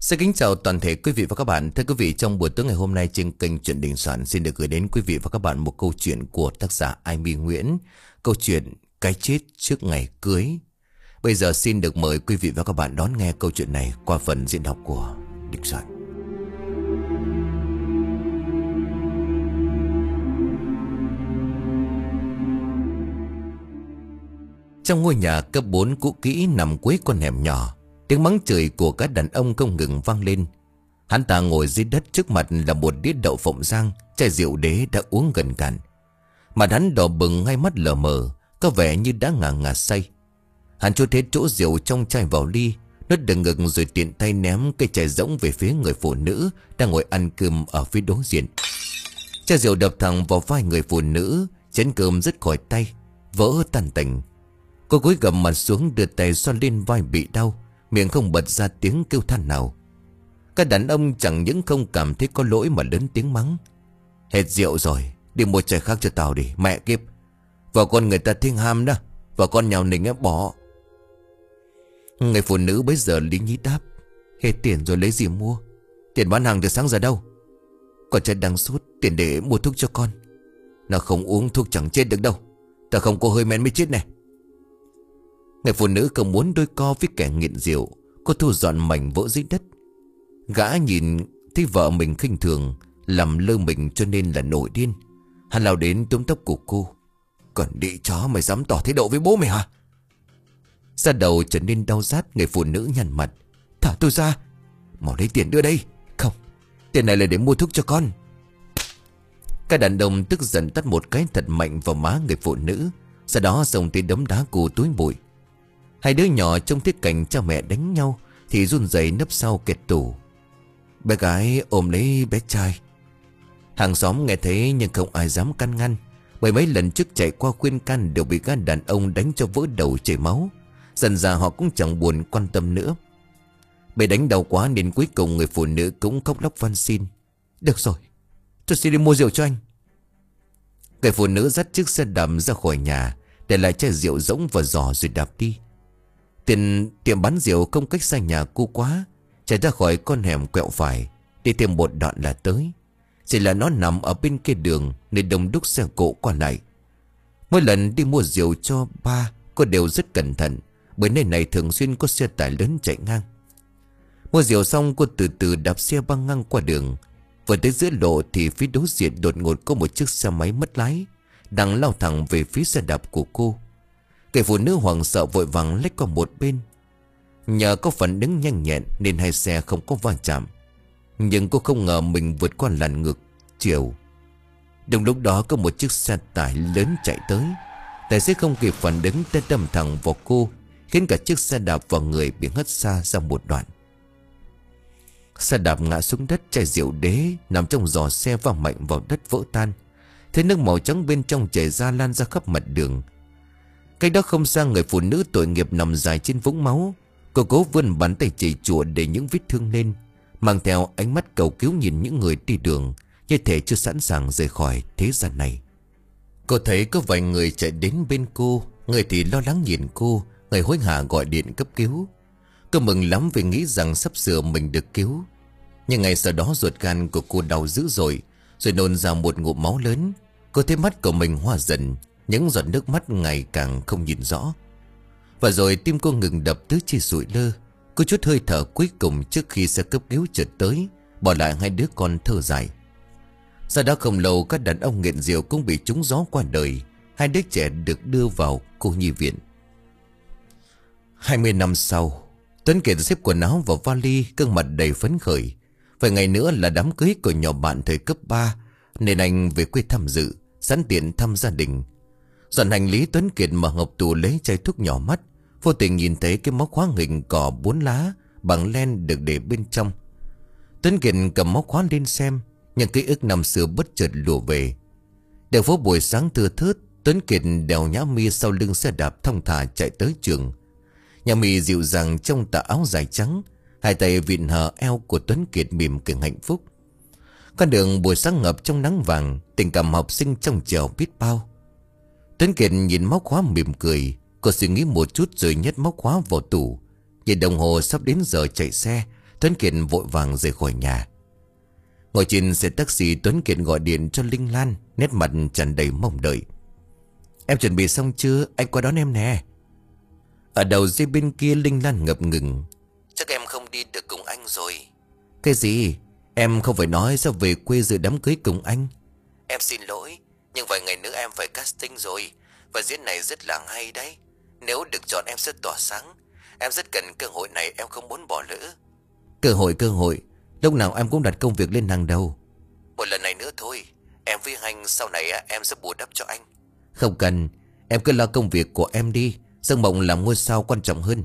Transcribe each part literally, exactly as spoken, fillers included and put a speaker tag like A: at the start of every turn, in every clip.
A: Xin kính chào toàn thể quý vị và các bạn. Thưa quý vị, trong buổi tối ngày hôm nay trên kênh Chuyện Đình Soạn xin được gửi đến quý vị và các bạn một câu chuyện của tác giả Ai My Nguyễn. Câu chuyện Cái Chết Trước Ngày Cưới. Bây giờ xin được mời quý vị và các bạn đón nghe câu chuyện này qua phần diễn đọc của Đình Soạn. Trong ngôi nhà cấp bốn cũ kỹ nằm cuối con hẻm nhỏ, tiếng mắng chửi của các đàn ông không ngừng vang lên. Hắn ta ngồi dưới đất, trước mặt là một đĩa đậu phộng rang, chai rượu đế đã uống gần cạn. Mặt hắn đỏ bừng, hai mắt lờ mờ, có vẻ như đã ngà ngà say. Hắn cho hết chỗ rượu trong chai vào ly, nuốt đằng ngực rồi tiện tay ném cây chai rỗng về phía người phụ nữ đang ngồi ăn cơm ở phía đối diện. Chai rượu đập thẳng vào vai người phụ nữ, chén cơm rớt khỏi tay, vỡ tan tành. Cô cúi gằm mặt xuống, đưa tay xoa lên vai bị đau, miệng không bật ra tiếng kêu than nào. Các đàn ông chẳng những không cảm thấy có lỗi mà lớn tiếng mắng: "Hết rượu rồi, đi mua chai khác cho tao đi, mẹ kiếp. Vợ con người ta thiên ham đó, vợ con nhào nình á bỏ." Người phụ nữ bấy giờ lý nhí đáp: "Hết tiền rồi lấy gì mua? Tiền bán hàng từ sáng giờ đâu? Con trai đang sốt, tiền để mua thuốc cho con. Nó không uống thuốc chẳng chết được đâu, ta không có hơi men mới chết này." Người phụ nữ không muốn đôi co với kẻ nghiện rượu, cô thu dọn mảnh vỡ dưới đất. Gã nhìn thấy vợ mình khinh thường, làm lơ mình cho nên là nổi điên. Hắn lao đến túm tóc của cô: "Còn đĩ chó, mày dám tỏ thái độ với bố mày hả?" Da đầu trở nên đau rát, người phụ nữ nhăn mặt: "Thả tôi ra, mau lấy tiền đưa đây." "Không, tiền này là để mua thuốc cho con." Các đàn ông tức giận tát một cái thật mạnh vào má người phụ nữ, sau đó xông tới đấm đá cô túi bụi. Hai đứa nhỏ trong tiết cảnh cha mẹ đánh nhau thì run rẩy nấp sau kẹt tủ. Bé gái ôm lấy bé trai. Hàng xóm nghe thấy nhưng không ai dám can ngăn, bởi mấy lần trước chạy qua khuyên can đều bị các đàn ông đánh cho vỡ đầu chảy máu. Dần ra họ cũng chẳng buồn quan tâm nữa. Bị đánh đau quá nên cuối cùng người phụ nữ cũng khóc lóc van xin: "Được rồi, tôi sẽ đi mua rượu cho anh." Người phụ nữ dắt chiếc xe đạp ra khỏi nhà, để lại chai rượu rỗng và giỏ rồi đạp đi. Tiền tiệm bán rượu không cách xa nhà cô quá, chạy ra khỏi con hẻm quẹo phải, đi thêm một đoạn là tới. Chỉ là nó nằm ở bên kia đường nên đông đúc xe cộ qua lại. Mỗi lần đi mua rượu cho ba, cô đều rất cẩn thận, bởi nơi này thường xuyên có xe tải lớn chạy ngang. Mua rượu xong, cô từ từ đạp xe băng ngang qua đường. Vừa tới giữa lộ thì phía đối diện đột ngột có một chiếc xe máy mất lái đang lao thẳng về phía xe đạp của cô. Người phụ nữ hoảng sợ vội vàng lách qua một bên. Nhờ có phản ứng nhanh nhẹn nên hai xe không có va chạm, nhưng cô không ngờ mình vượt qua làn ngược chiều. Đúng lúc đó có một chiếc xe tải lớn chạy tới. Tài xế không kịp phản ứng đã đâm thẳng vào cô, khiến cả chiếc xe đạp và người bị hất xa ra một đoạn. Xe đạp ngã xuống đất, chai rượu đế nằm trong giỏ xe va mạnh vào đất vỡ tan. Thế nước màu trắng bên trong chảy ra lan ra khắp mặt đường. Cách đó không xa, người phụ nữ tội nghiệp nằm dài trên vũng máu. Cô cố vươn bàn tay chảy chùa để những vết thương lên, mang theo ánh mắt cầu cứu nhìn những người đi đường, như thể chưa sẵn sàng rời khỏi thế gian này. Cô thấy có vài người chạy đến bên cô, người thì lo lắng nhìn cô, người hối hả gọi điện cấp cứu. Cô mừng lắm vì nghĩ rằng sắp sửa mình được cứu. Nhưng ngày sau đó ruột gan của cô đau dữ dội, rồi nôn ra một ngụm máu lớn. Cô thấy mắt của mình hoa dần, những giọt nước mắt ngày càng không nhìn rõ. Và rồi tim cô ngừng đập, tứ chi sụi lơ. Cô chút hơi thở cuối cùng trước khi xe cấp cứu chợt tới, bỏ lại hai đứa con thơ dại. Sau đó không lâu, các đàn ông nghiện rượu cũng bị trúng gió qua đời. Hai đứa trẻ được đưa vào cô nhi viện. Hai mươi năm sau, Tuấn Kiệt xếp quần áo vào vali, gương mặt đầy phấn khởi. Vài ngày nữa là đám cưới của nhỏ bạn thời cấp ba, nên anh về quê tham dự, sẵn tiện thăm gia đình. Dọn hành lý, Tuấn Kiệt mở hộp tủ lấy chai thuốc nhỏ mắt, vô tình nhìn thấy cái móc khóa hình cỏ bốn lá bằng len được để bên trong. Tuấn Kiệt cầm móc khóa lên xem, nhưng ký ức năm xưa bất chợt lùa về. Đường phố buổi sáng thưa thớt, Tuấn Kiệt đèo Nhã Mi sau lưng xe đạp thong thả chạy tới trường. Nhã Mi dịu dàng trong tà áo dài trắng, hai tay vịn hờ eo của Tuấn Kiệt mỉm cười hạnh phúc. Con đường buổi sáng ngập trong nắng vàng, tình cảm học sinh trong trẻo biết bao. Tuấn Kiệt nhìn móc khóa mỉm cười. Cô suy nghĩ một chút rồi nhét móc khóa vào tủ. Nhìn đồng hồ sắp đến giờ chạy xe, Tuấn Kiệt vội vàng rời khỏi nhà. Ngồi trên xe taxi, Tuấn Kiệt gọi điện cho Linh Lan, nét mặt tràn đầy mong đợi. Em chuẩn bị xong chưa? Anh qua đón em nè. Ở đầu dây bên kia Linh Lan ngập ngừng. Chắc em không đi được cùng anh rồi. Cái gì? Em không phải nói sao về quê dự đám cưới cùng anh. Em xin lỗi, nhưng vài ngày nữa em phải casting rồi. Và diễn này rất là hay đấy. Nếu được chọn em sẽ tỏa sáng. Em rất cần cơ hội này, em không muốn bỏ lỡ. Cơ hội cơ hội Lúc nào em cũng đặt công việc lên hàng đầu. Một lần này nữa thôi. Em với anh sau này em sẽ bù đắp cho anh. Không cần, em cứ lo công việc của em đi. Giấc mộng làm ngôi sao quan trọng hơn.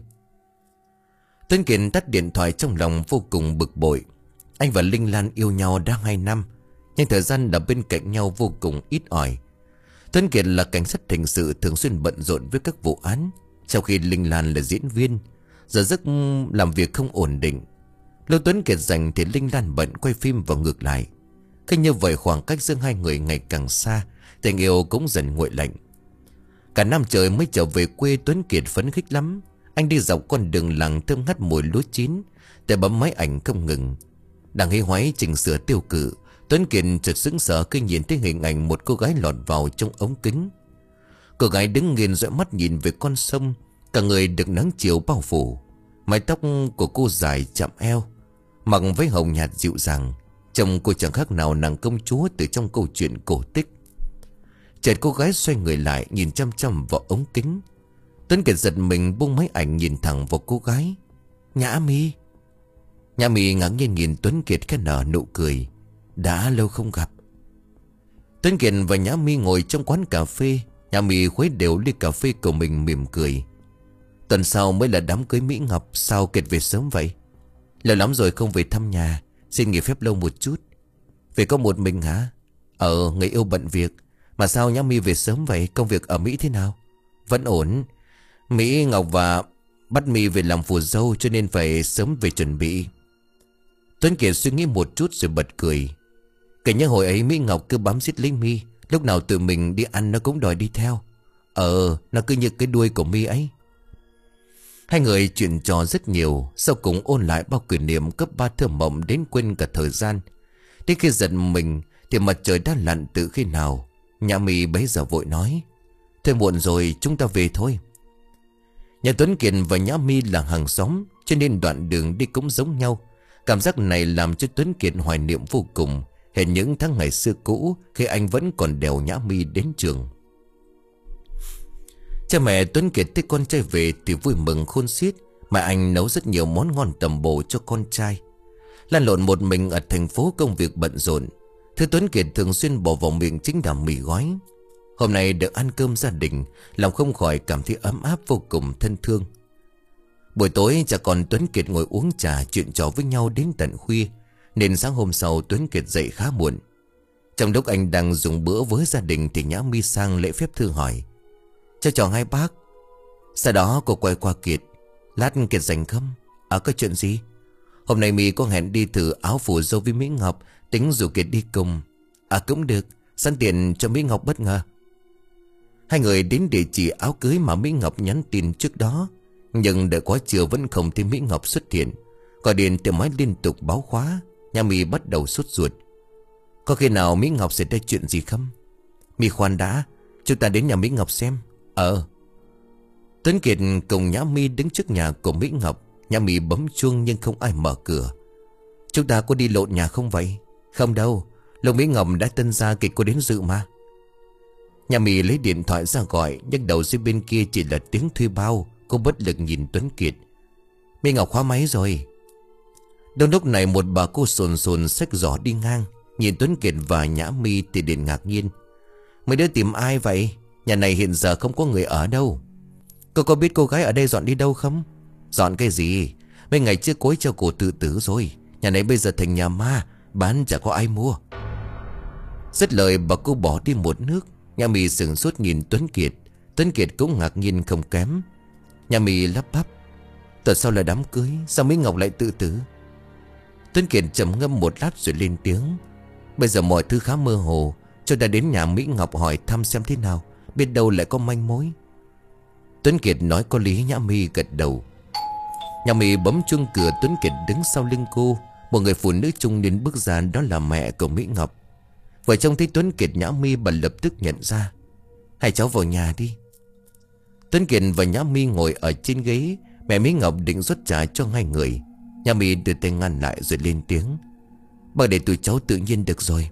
A: Tuấn Kiệt tắt điện thoại, trong lòng vô cùng bực bội. Anh và Linh Lan yêu nhau đã hai năm, nhưng thời gian ở bên cạnh nhau vô cùng ít ỏi. Tuấn Kiệt là cảnh sát hình sự, thường xuyên bận rộn với các vụ án, trong khi Linh Lan là diễn viên, giờ giấc làm việc không ổn định. Lúc Tuấn Kiệt rảnh thì Linh Lan bận quay phim và ngược lại. Khi như vậy khoảng cách giữa hai người ngày càng xa, tình yêu cũng dần nguội lạnh. Cả năm trời mới trở về quê, Tuấn Kiệt phấn khích lắm. Anh đi dọc con đường làng thơm ngắt mùi lúa chín, tay bấm máy ảnh không ngừng. Đang hí hoáy chỉnh sửa tiêu cự, Tuấn Kiệt chợt sững sờ khi nhìn thấy hình ảnh một cô gái lọt vào trong ống kính. Cô gái đứng nghiêng dõi mắt nhìn về con sông, cả người được nắng chiều bao phủ. Mái tóc của cô dài chạm eo, mặc váy hồng nhạt dịu dàng, trông cô chẳng khác nào nàng công chúa từ trong câu chuyện cổ tích. Chợt cô gái xoay người lại, nhìn chăm chăm vào ống kính. Tuấn Kiệt giật mình buông máy ảnh, nhìn thẳng vào cô gái. Nhã Mi. Nhã Mi ngạc nhiên nhìn Tuấn Kiệt, khẽ nở nụ cười. Đã lâu không gặp. Tuấn Kiệt và Nhã Mi ngồi trong quán cà phê. Nhã Mi khuấy đều ly cà phê của mình, mỉm cười. Tuần sau mới là đám cưới Mỹ Ngọc, sao Kiệt về sớm vậy? Lâu lắm rồi không về thăm nhà, xin nghỉ phép lâu một chút. Về có một mình hả? Ờ, người yêu bận việc. Mà sao Nhã Mi về sớm vậy? Công việc ở Mỹ thế nào? Vẫn ổn. Mỹ Ngọc và bắt Mi về làm phù dâu, cho nên phải sớm về chuẩn bị. Tuấn Kiệt suy nghĩ một chút rồi bật cười. Kể như hồi ấy Mỹ Ngọc cứ bám giết lấy Mi, lúc nào tự mình đi ăn nó cũng đòi đi theo. Ờ, nó cứ như cái đuôi của Mi ấy. Hai người chuyện trò rất nhiều, sau cùng ôn lại bao kỷ niệm cấp ba thơ mộng đến quên cả thời gian. Đến khi giận mình thì mặt trời đã lặn từ khi nào. Nhã Mi bấy giờ vội nói. Thôi muộn rồi, chúng ta về thôi. Nhà Tuấn Kiệt và Nhã Mi là hàng xóm, cho nên đoạn đường đi cũng giống nhau. Cảm giác này làm cho Tuấn Kiệt hoài niệm vô cùng, hệt những tháng ngày xưa cũ khi anh vẫn còn đèo Nhã Mi đến trường. Cha mẹ Tuấn Kiệt thấy con trai về thì vui mừng khôn xiết. Mẹ anh nấu rất nhiều món ngon tầm bổ cho con trai. Lan lộn một mình ở thành phố, công việc bận rộn, thứ Tuấn Kiệt thường xuyên bỏ vào miệng chính là mì gói. Hôm nay được ăn cơm gia đình, lòng không khỏi cảm thấy ấm áp vô cùng thân thương. Buổi tối cha con Tuấn Kiệt ngồi uống trà chuyện trò với nhau đến tận khuya, nên sáng hôm sau Tuấn Kiệt dậy khá muộn. Trong lúc anh đang dùng bữa với gia đình thì Nhã Mi sang lễ phép thư hỏi. Cho chào hai bác. Sau đó cô quay qua Kiệt. Lát Kiệt rảnh không? À, có chuyện gì? Hôm nay Mi có hẹn đi thử áo phù dâu với Mỹ Ngọc, tính rủ Kiệt đi cùng. À cũng được, sẵn tiện cho Mỹ Ngọc bất ngờ. Hai người đến địa chỉ áo cưới mà Mỹ Ngọc nhắn tin trước đó, nhưng đợi quá trưa vẫn không thấy Mỹ Ngọc xuất hiện. Gọi điện tìm máy liên tục báo khóa. Nhã Mi bắt đầu sốt ruột. Có khi nào Mỹ Ngọc sẽ ra chuyện gì không? Mi khoan đã, chúng ta đến nhà Mỹ Ngọc xem. Ờ. Tuấn Kiệt cùng Nhã Mi đứng trước nhà của Mỹ Ngọc. Nhã Mi bấm chuông nhưng không ai mở cửa. Chúng ta có đi lộn nhà không vậy? Không đâu, lúc Mỹ Ngọc đã tân ra kịch có đến dự mà. Nhã Mi lấy điện thoại ra gọi, nhưng đầu dây bên kia chỉ là tiếng thuê bao. Cô bất lực nhìn Tuấn Kiệt. Mỹ Ngọc khóa máy rồi. Đúng lúc này một bà cô sồn sồn xách giỏ đi ngang, nhìn Tuấn Kiệt và Nhã Mi thì liền ngạc nhiên. Mấy đứa tìm ai vậy? Nhà này hiện giờ không có người ở đâu. Cô có biết cô gái ở đây dọn đi đâu không? Dọn cái gì? Mấy ngày trước cối cho cô tự tử rồi. Nhà này bây giờ thành nhà ma, bán chả có ai mua. Dứt lời bà cô bỏ đi một nước. Nhã Mi sửng sốt nhìn Tuấn Kiệt. Tuấn Kiệt cũng ngạc nhiên không kém. Nhã Mi lắp bắp. Tuần sau là đám cưới, sao Mỹ Ngọc lại tự tử? Tuấn Kiệt trầm ngâm một lát rồi lên tiếng. Bây giờ mọi thứ khá mơ hồ, cho ta đến nhà Mỹ Ngọc hỏi thăm xem thế nào, biết đâu lại có manh mối. Tuấn Kiệt nói có lý. Nhã Mi gật đầu. Nhà Mì bấm chuông cửa. Tuấn Kiệt đứng sau lưng cô. Một người phụ nữ trung niên bước ra, đó là mẹ của Mỹ Ngọc. Vợ chồng thấy Tuấn Kiệt, Nhã Mi bà lập tức nhận ra. Hai cháu vào nhà đi. Tuấn Kiệt và Nhã Mi ngồi ở trên ghế. Mẹ Mỹ Ngọc định rót trà cho hai người. Nhã Mi đưa tay ngăn lại rồi lên tiếng. Bà để tụi cháu tự nhiên được rồi.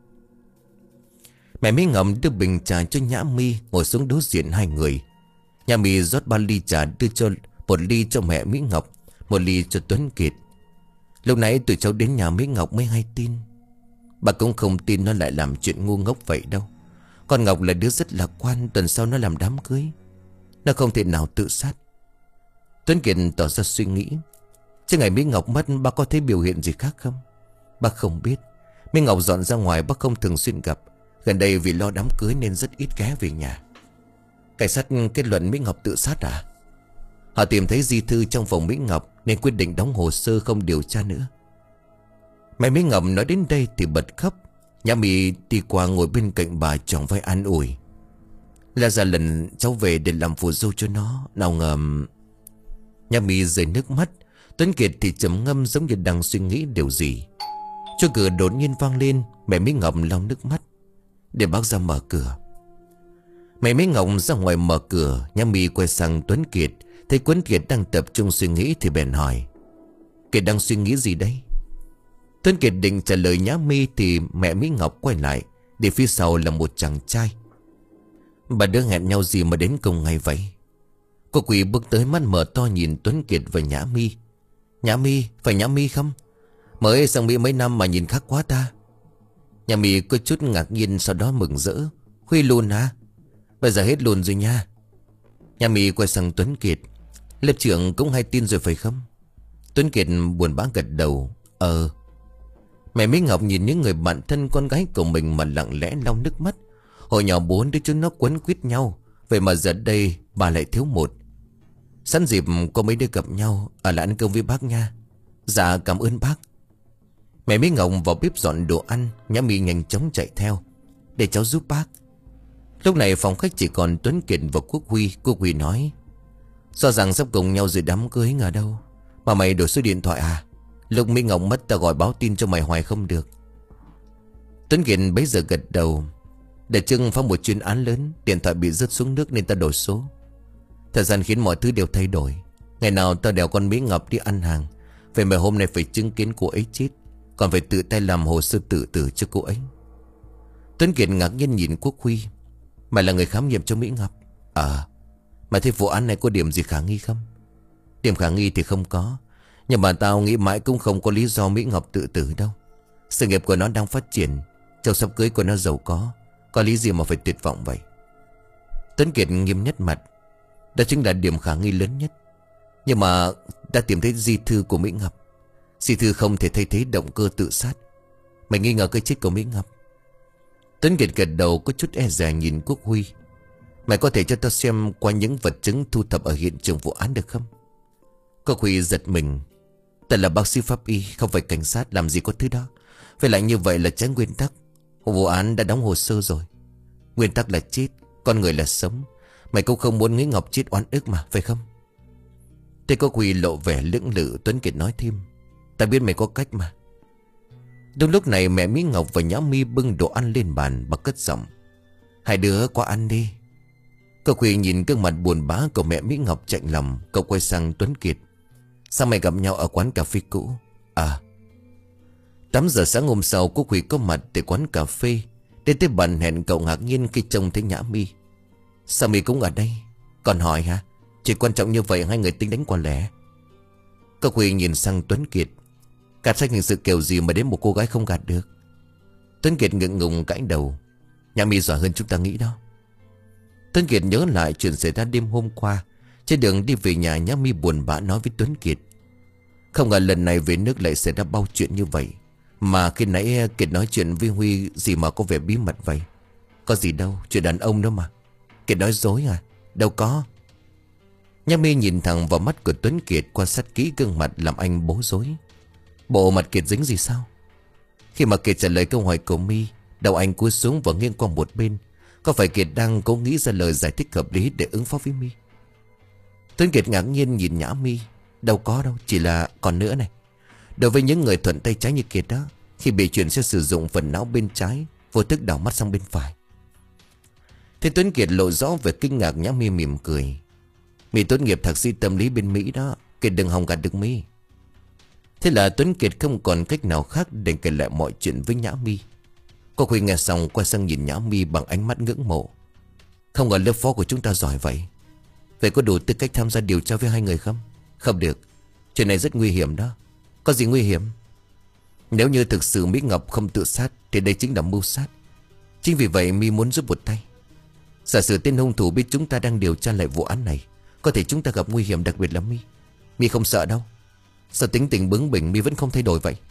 A: Mẹ Mỹ Ngọc đưa bình trà cho Nhã Mi, ngồi xuống đối diện hai người. Nhã Mi rót ba ly trà, đưa cho một ly cho mẹ Mỹ Ngọc, một ly cho Tuấn Kiệt. Lúc nãy tụi cháu đến nhà Mỹ Ngọc mới hay tin. Bà cũng không tin nó lại làm chuyện ngu ngốc vậy đâu. Con Ngọc là đứa rất lạc quan. Tuần sau nó làm đám cưới. Nó không thể nào tự sát. Tuấn Kiệt tỏ ra suy nghĩ. Chứ ngày Mỹ Ngọc mất, bà có thấy biểu hiện gì khác không? Bà không biết. Mỹ Ngọc dọn ra ngoài, bác không thường xuyên gặp. Gần đây vì lo đám cưới nên rất ít ghé về nhà. Cảnh sát kết luận Mỹ Ngọc tự sát à? Họ tìm thấy di thư trong phòng Mỹ Ngọc nên quyết định đóng hồ sơ không điều tra nữa. Mẹ Mỹ Ngọc nói đến đây thì bật khóc. Nhã Mi đi qua ngồi bên cạnh bà, tròng vai an ủi. Là ra lần cháu về để làm phù dâu cho nó, nào ngờ. Nhã Mi rơi nước mắt. Tuấn Kiệt thì trầm ngâm giống như đang suy nghĩ điều gì. Chuông cửa đột nhiên vang lên. Mẹ Mỹ Ngọc lau nước mắt. Để bác ra mở cửa. Mẹ Mỹ Ngọc ra ngoài mở cửa. Nhã Mi quay sang Tuấn Kiệt. Thấy Tuấn Kiệt đang tập trung suy nghĩ thì bèn hỏi. Kiệt đang suy nghĩ gì đấy? Tuấn Kiệt định trả lời Nhã Mi thì mẹ Mỹ Ngọc quay lại. Để phía sau là một chàng trai. Bà đứa hẹn nhau gì mà đến cùng ngày vậy? Cô quỷ bước tới, mắt mở to nhìn Tuấn Kiệt và Nhã Mi. Nhã Mi, phải Nhã Mi không? Mới sang Mỹ mấy năm mà nhìn khác quá ta. Nhã Mi có chút ngạc nhiên, sau đó mừng rỡ. Huy luôn hả? Bây giờ hết luôn rồi nha. Nhã Mi quay sang Tuấn Kiệt. Lớp trưởng cũng hay tin rồi phải không? Tuấn Kiệt buồn bã gật đầu. Ờ. Mẹ Mỹ Ngọc nhìn những người bạn thân con gái của mình mà lặng lẽ lau nước mắt. Hồi nhỏ bốn đứa chúng nó quấn quýt nhau. Vậy mà giờ đây bà lại thiếu một. Sẵn dịp có mấy đứa gặp nhau, ở lại ăn cơm với bác nha. Dạ cảm ơn bác. Mẹ Mỹ Ngọc vào bếp dọn đồ ăn. Nhã Mi nhanh chóng chạy theo. Để cháu giúp bác. Lúc này phòng khách chỉ còn Tuấn Kiệt và Quốc Huy. Quốc Huy nói. Do rằng sắp cùng nhau rồi đám cưới ngờ đâu. Mà mày đổi số điện thoại à? Lúc Mỹ Ngọc mất ta gọi báo tin cho mày hoài không được. Tuấn Kiệt bấy giờ gật đầu. Để chừng phá một chuyên án lớn, điện thoại bị rớt xuống nước nên ta đổi số. Thời gian khiến mọi thứ đều thay đổi. Ngày nào ta đèo con Mỹ Ngọc đi ăn hàng. Vậy mà hôm nay phải chứng kiến cô ấy chết. Còn phải tự tay làm hồ sơ tự tử cho cô ấy. Tuấn Kiệt ngạc nhiên nhìn Quốc Huy. Mày là người khám nghiệm cho Mỹ Ngọc? Ờ. À, mày thấy vụ án này có điểm gì khả nghi không? Điểm khả nghi thì không có. Nhưng mà tao nghĩ mãi cũng không có lý do Mỹ Ngọc tự tử đâu. Sự nghiệp của nó đang phát triển. Chồng sắp cưới của nó giàu có. Có lý gì mà phải tuyệt vọng vậy? Tuấn Kiệt nghiêm nhất mặt. Đó chính là điểm khả nghi lớn nhất. Nhưng mà đã tìm thấy di thư của Mỹ Ngọc. Di thư không thể thay thế động cơ tự sát. Mày nghi ngờ cái chết của Mỹ Ngọc? Tuấn Kiệt gật đầu có chút e dè nhìn Quốc Huy. Mày có thể cho tao xem qua những vật chứng thu thập ở hiện trường vụ án được không? Quốc Huy giật mình. Ta là bác sĩ pháp y, không phải cảnh sát, làm gì có thứ đó. Phải lại như vậy là trái nguyên tắc. Vụ án đã đóng hồ sơ rồi. Nguyên tắc là chết, con người là sống. Mày cũng không muốn Mỹ Ngọc chết oan ức mà, phải không? Thế Quốc Huy lộ vẻ lưỡng lự. Tuấn Kiệt nói thêm. Ta biết mày có cách mà. Đúng lúc này mẹ Mỹ Ngọc và Nhã Mi bưng đồ ăn lên bàn. Bà cất giọng. Hai đứa qua ăn đi. Quốc Huy nhìn gương mặt buồn bã của mẹ Mỹ Ngọc chạnh lòng. Cậu quay sang Tuấn Kiệt. Sao mày gặp nhau ở quán cà phê cũ? À. Tám giờ sáng hôm sau Quốc Huy có mặt tại quán cà phê. Đến tới bàn hẹn cậu ngạc nhiên khi trông thấy Nhã Mi. Sao Mi cũng ở đây? Còn hỏi hả? Chuyện quan trọng như vậy hai người tính đánh qua lẻ? Quốc Huy nhìn sang Tuấn Kiệt. Cảnh sát hình sự kiểu gì mà đến một cô gái không gạt được? Tuấn Kiệt ngượng ngùng cãi đầu. Nhã Mi giỏi hơn chúng ta nghĩ đó. Tuấn Kiệt nhớ lại chuyện xảy ra đêm hôm qua. Trên đường đi về nhà, Nhã Mi buồn bã nói với Tuấn Kiệt. Không ngờ lần này về nước lại xảy ra bao chuyện như vậy. Mà khi nãy Kiệt nói chuyện với Huy gì mà có vẻ bí mật vậy? Có gì đâu, chuyện đàn ông đó mà. Kiệt nói dối à? Đâu có. Nhã Mi nhìn thẳng vào mắt của Tuấn Kiệt, quan sát kỹ gương mặt làm anh bối rối. Bộ mặt Kiệt dính gì sao? Khi mà Kiệt trả lời câu hỏi của Mi, đầu anh cúi xuống và nghiêng qua một bên. Có phải Kiệt đang cố nghĩ ra lời giải thích hợp lý để ứng phó với Mi? Tuấn Kiệt ngạc nhiên nhìn Nhã Mi. Đâu có đâu, chỉ là còn nữa này. Đối với những người thuận tay trái như Kiệt đó, khi bị chuyển sẽ sử dụng phần não bên trái, vô thức đảo mắt sang bên phải. Thế Tuấn Kiệt lộ rõ về kinh ngạc. Nhã Mi mỉm cười. Mi tốt nghiệp thạc sĩ tâm lý bên Mỹ đó, Kiệt đừng hòng gạt được Mi. Thế là Tuấn Kiệt không còn cách nào khác để kể lại mọi chuyện với Nhã Mi. Cô Huy nghe xong quay sang nhìn Nhã Mi bằng ánh mắt ngưỡng mộ. Không ngờ lớp phó của chúng ta giỏi vậy. Vậy có đủ tư cách tham gia điều tra với hai người không? Không được, chuyện này rất nguy hiểm đó. Có gì nguy hiểm? Nếu như thực sự Mỹ Ngọc không tự sát thì đây chính là mưu sát. Chính vì vậy Mi muốn giúp một tay. Giả sử tên hung thủ biết chúng ta đang điều tra lại vụ án này, có thể chúng ta gặp nguy hiểm, đặc biệt là Mi. Mi không sợ đâu. Sao tính tình bướng bỉnh Mi vẫn không thay đổi vậy?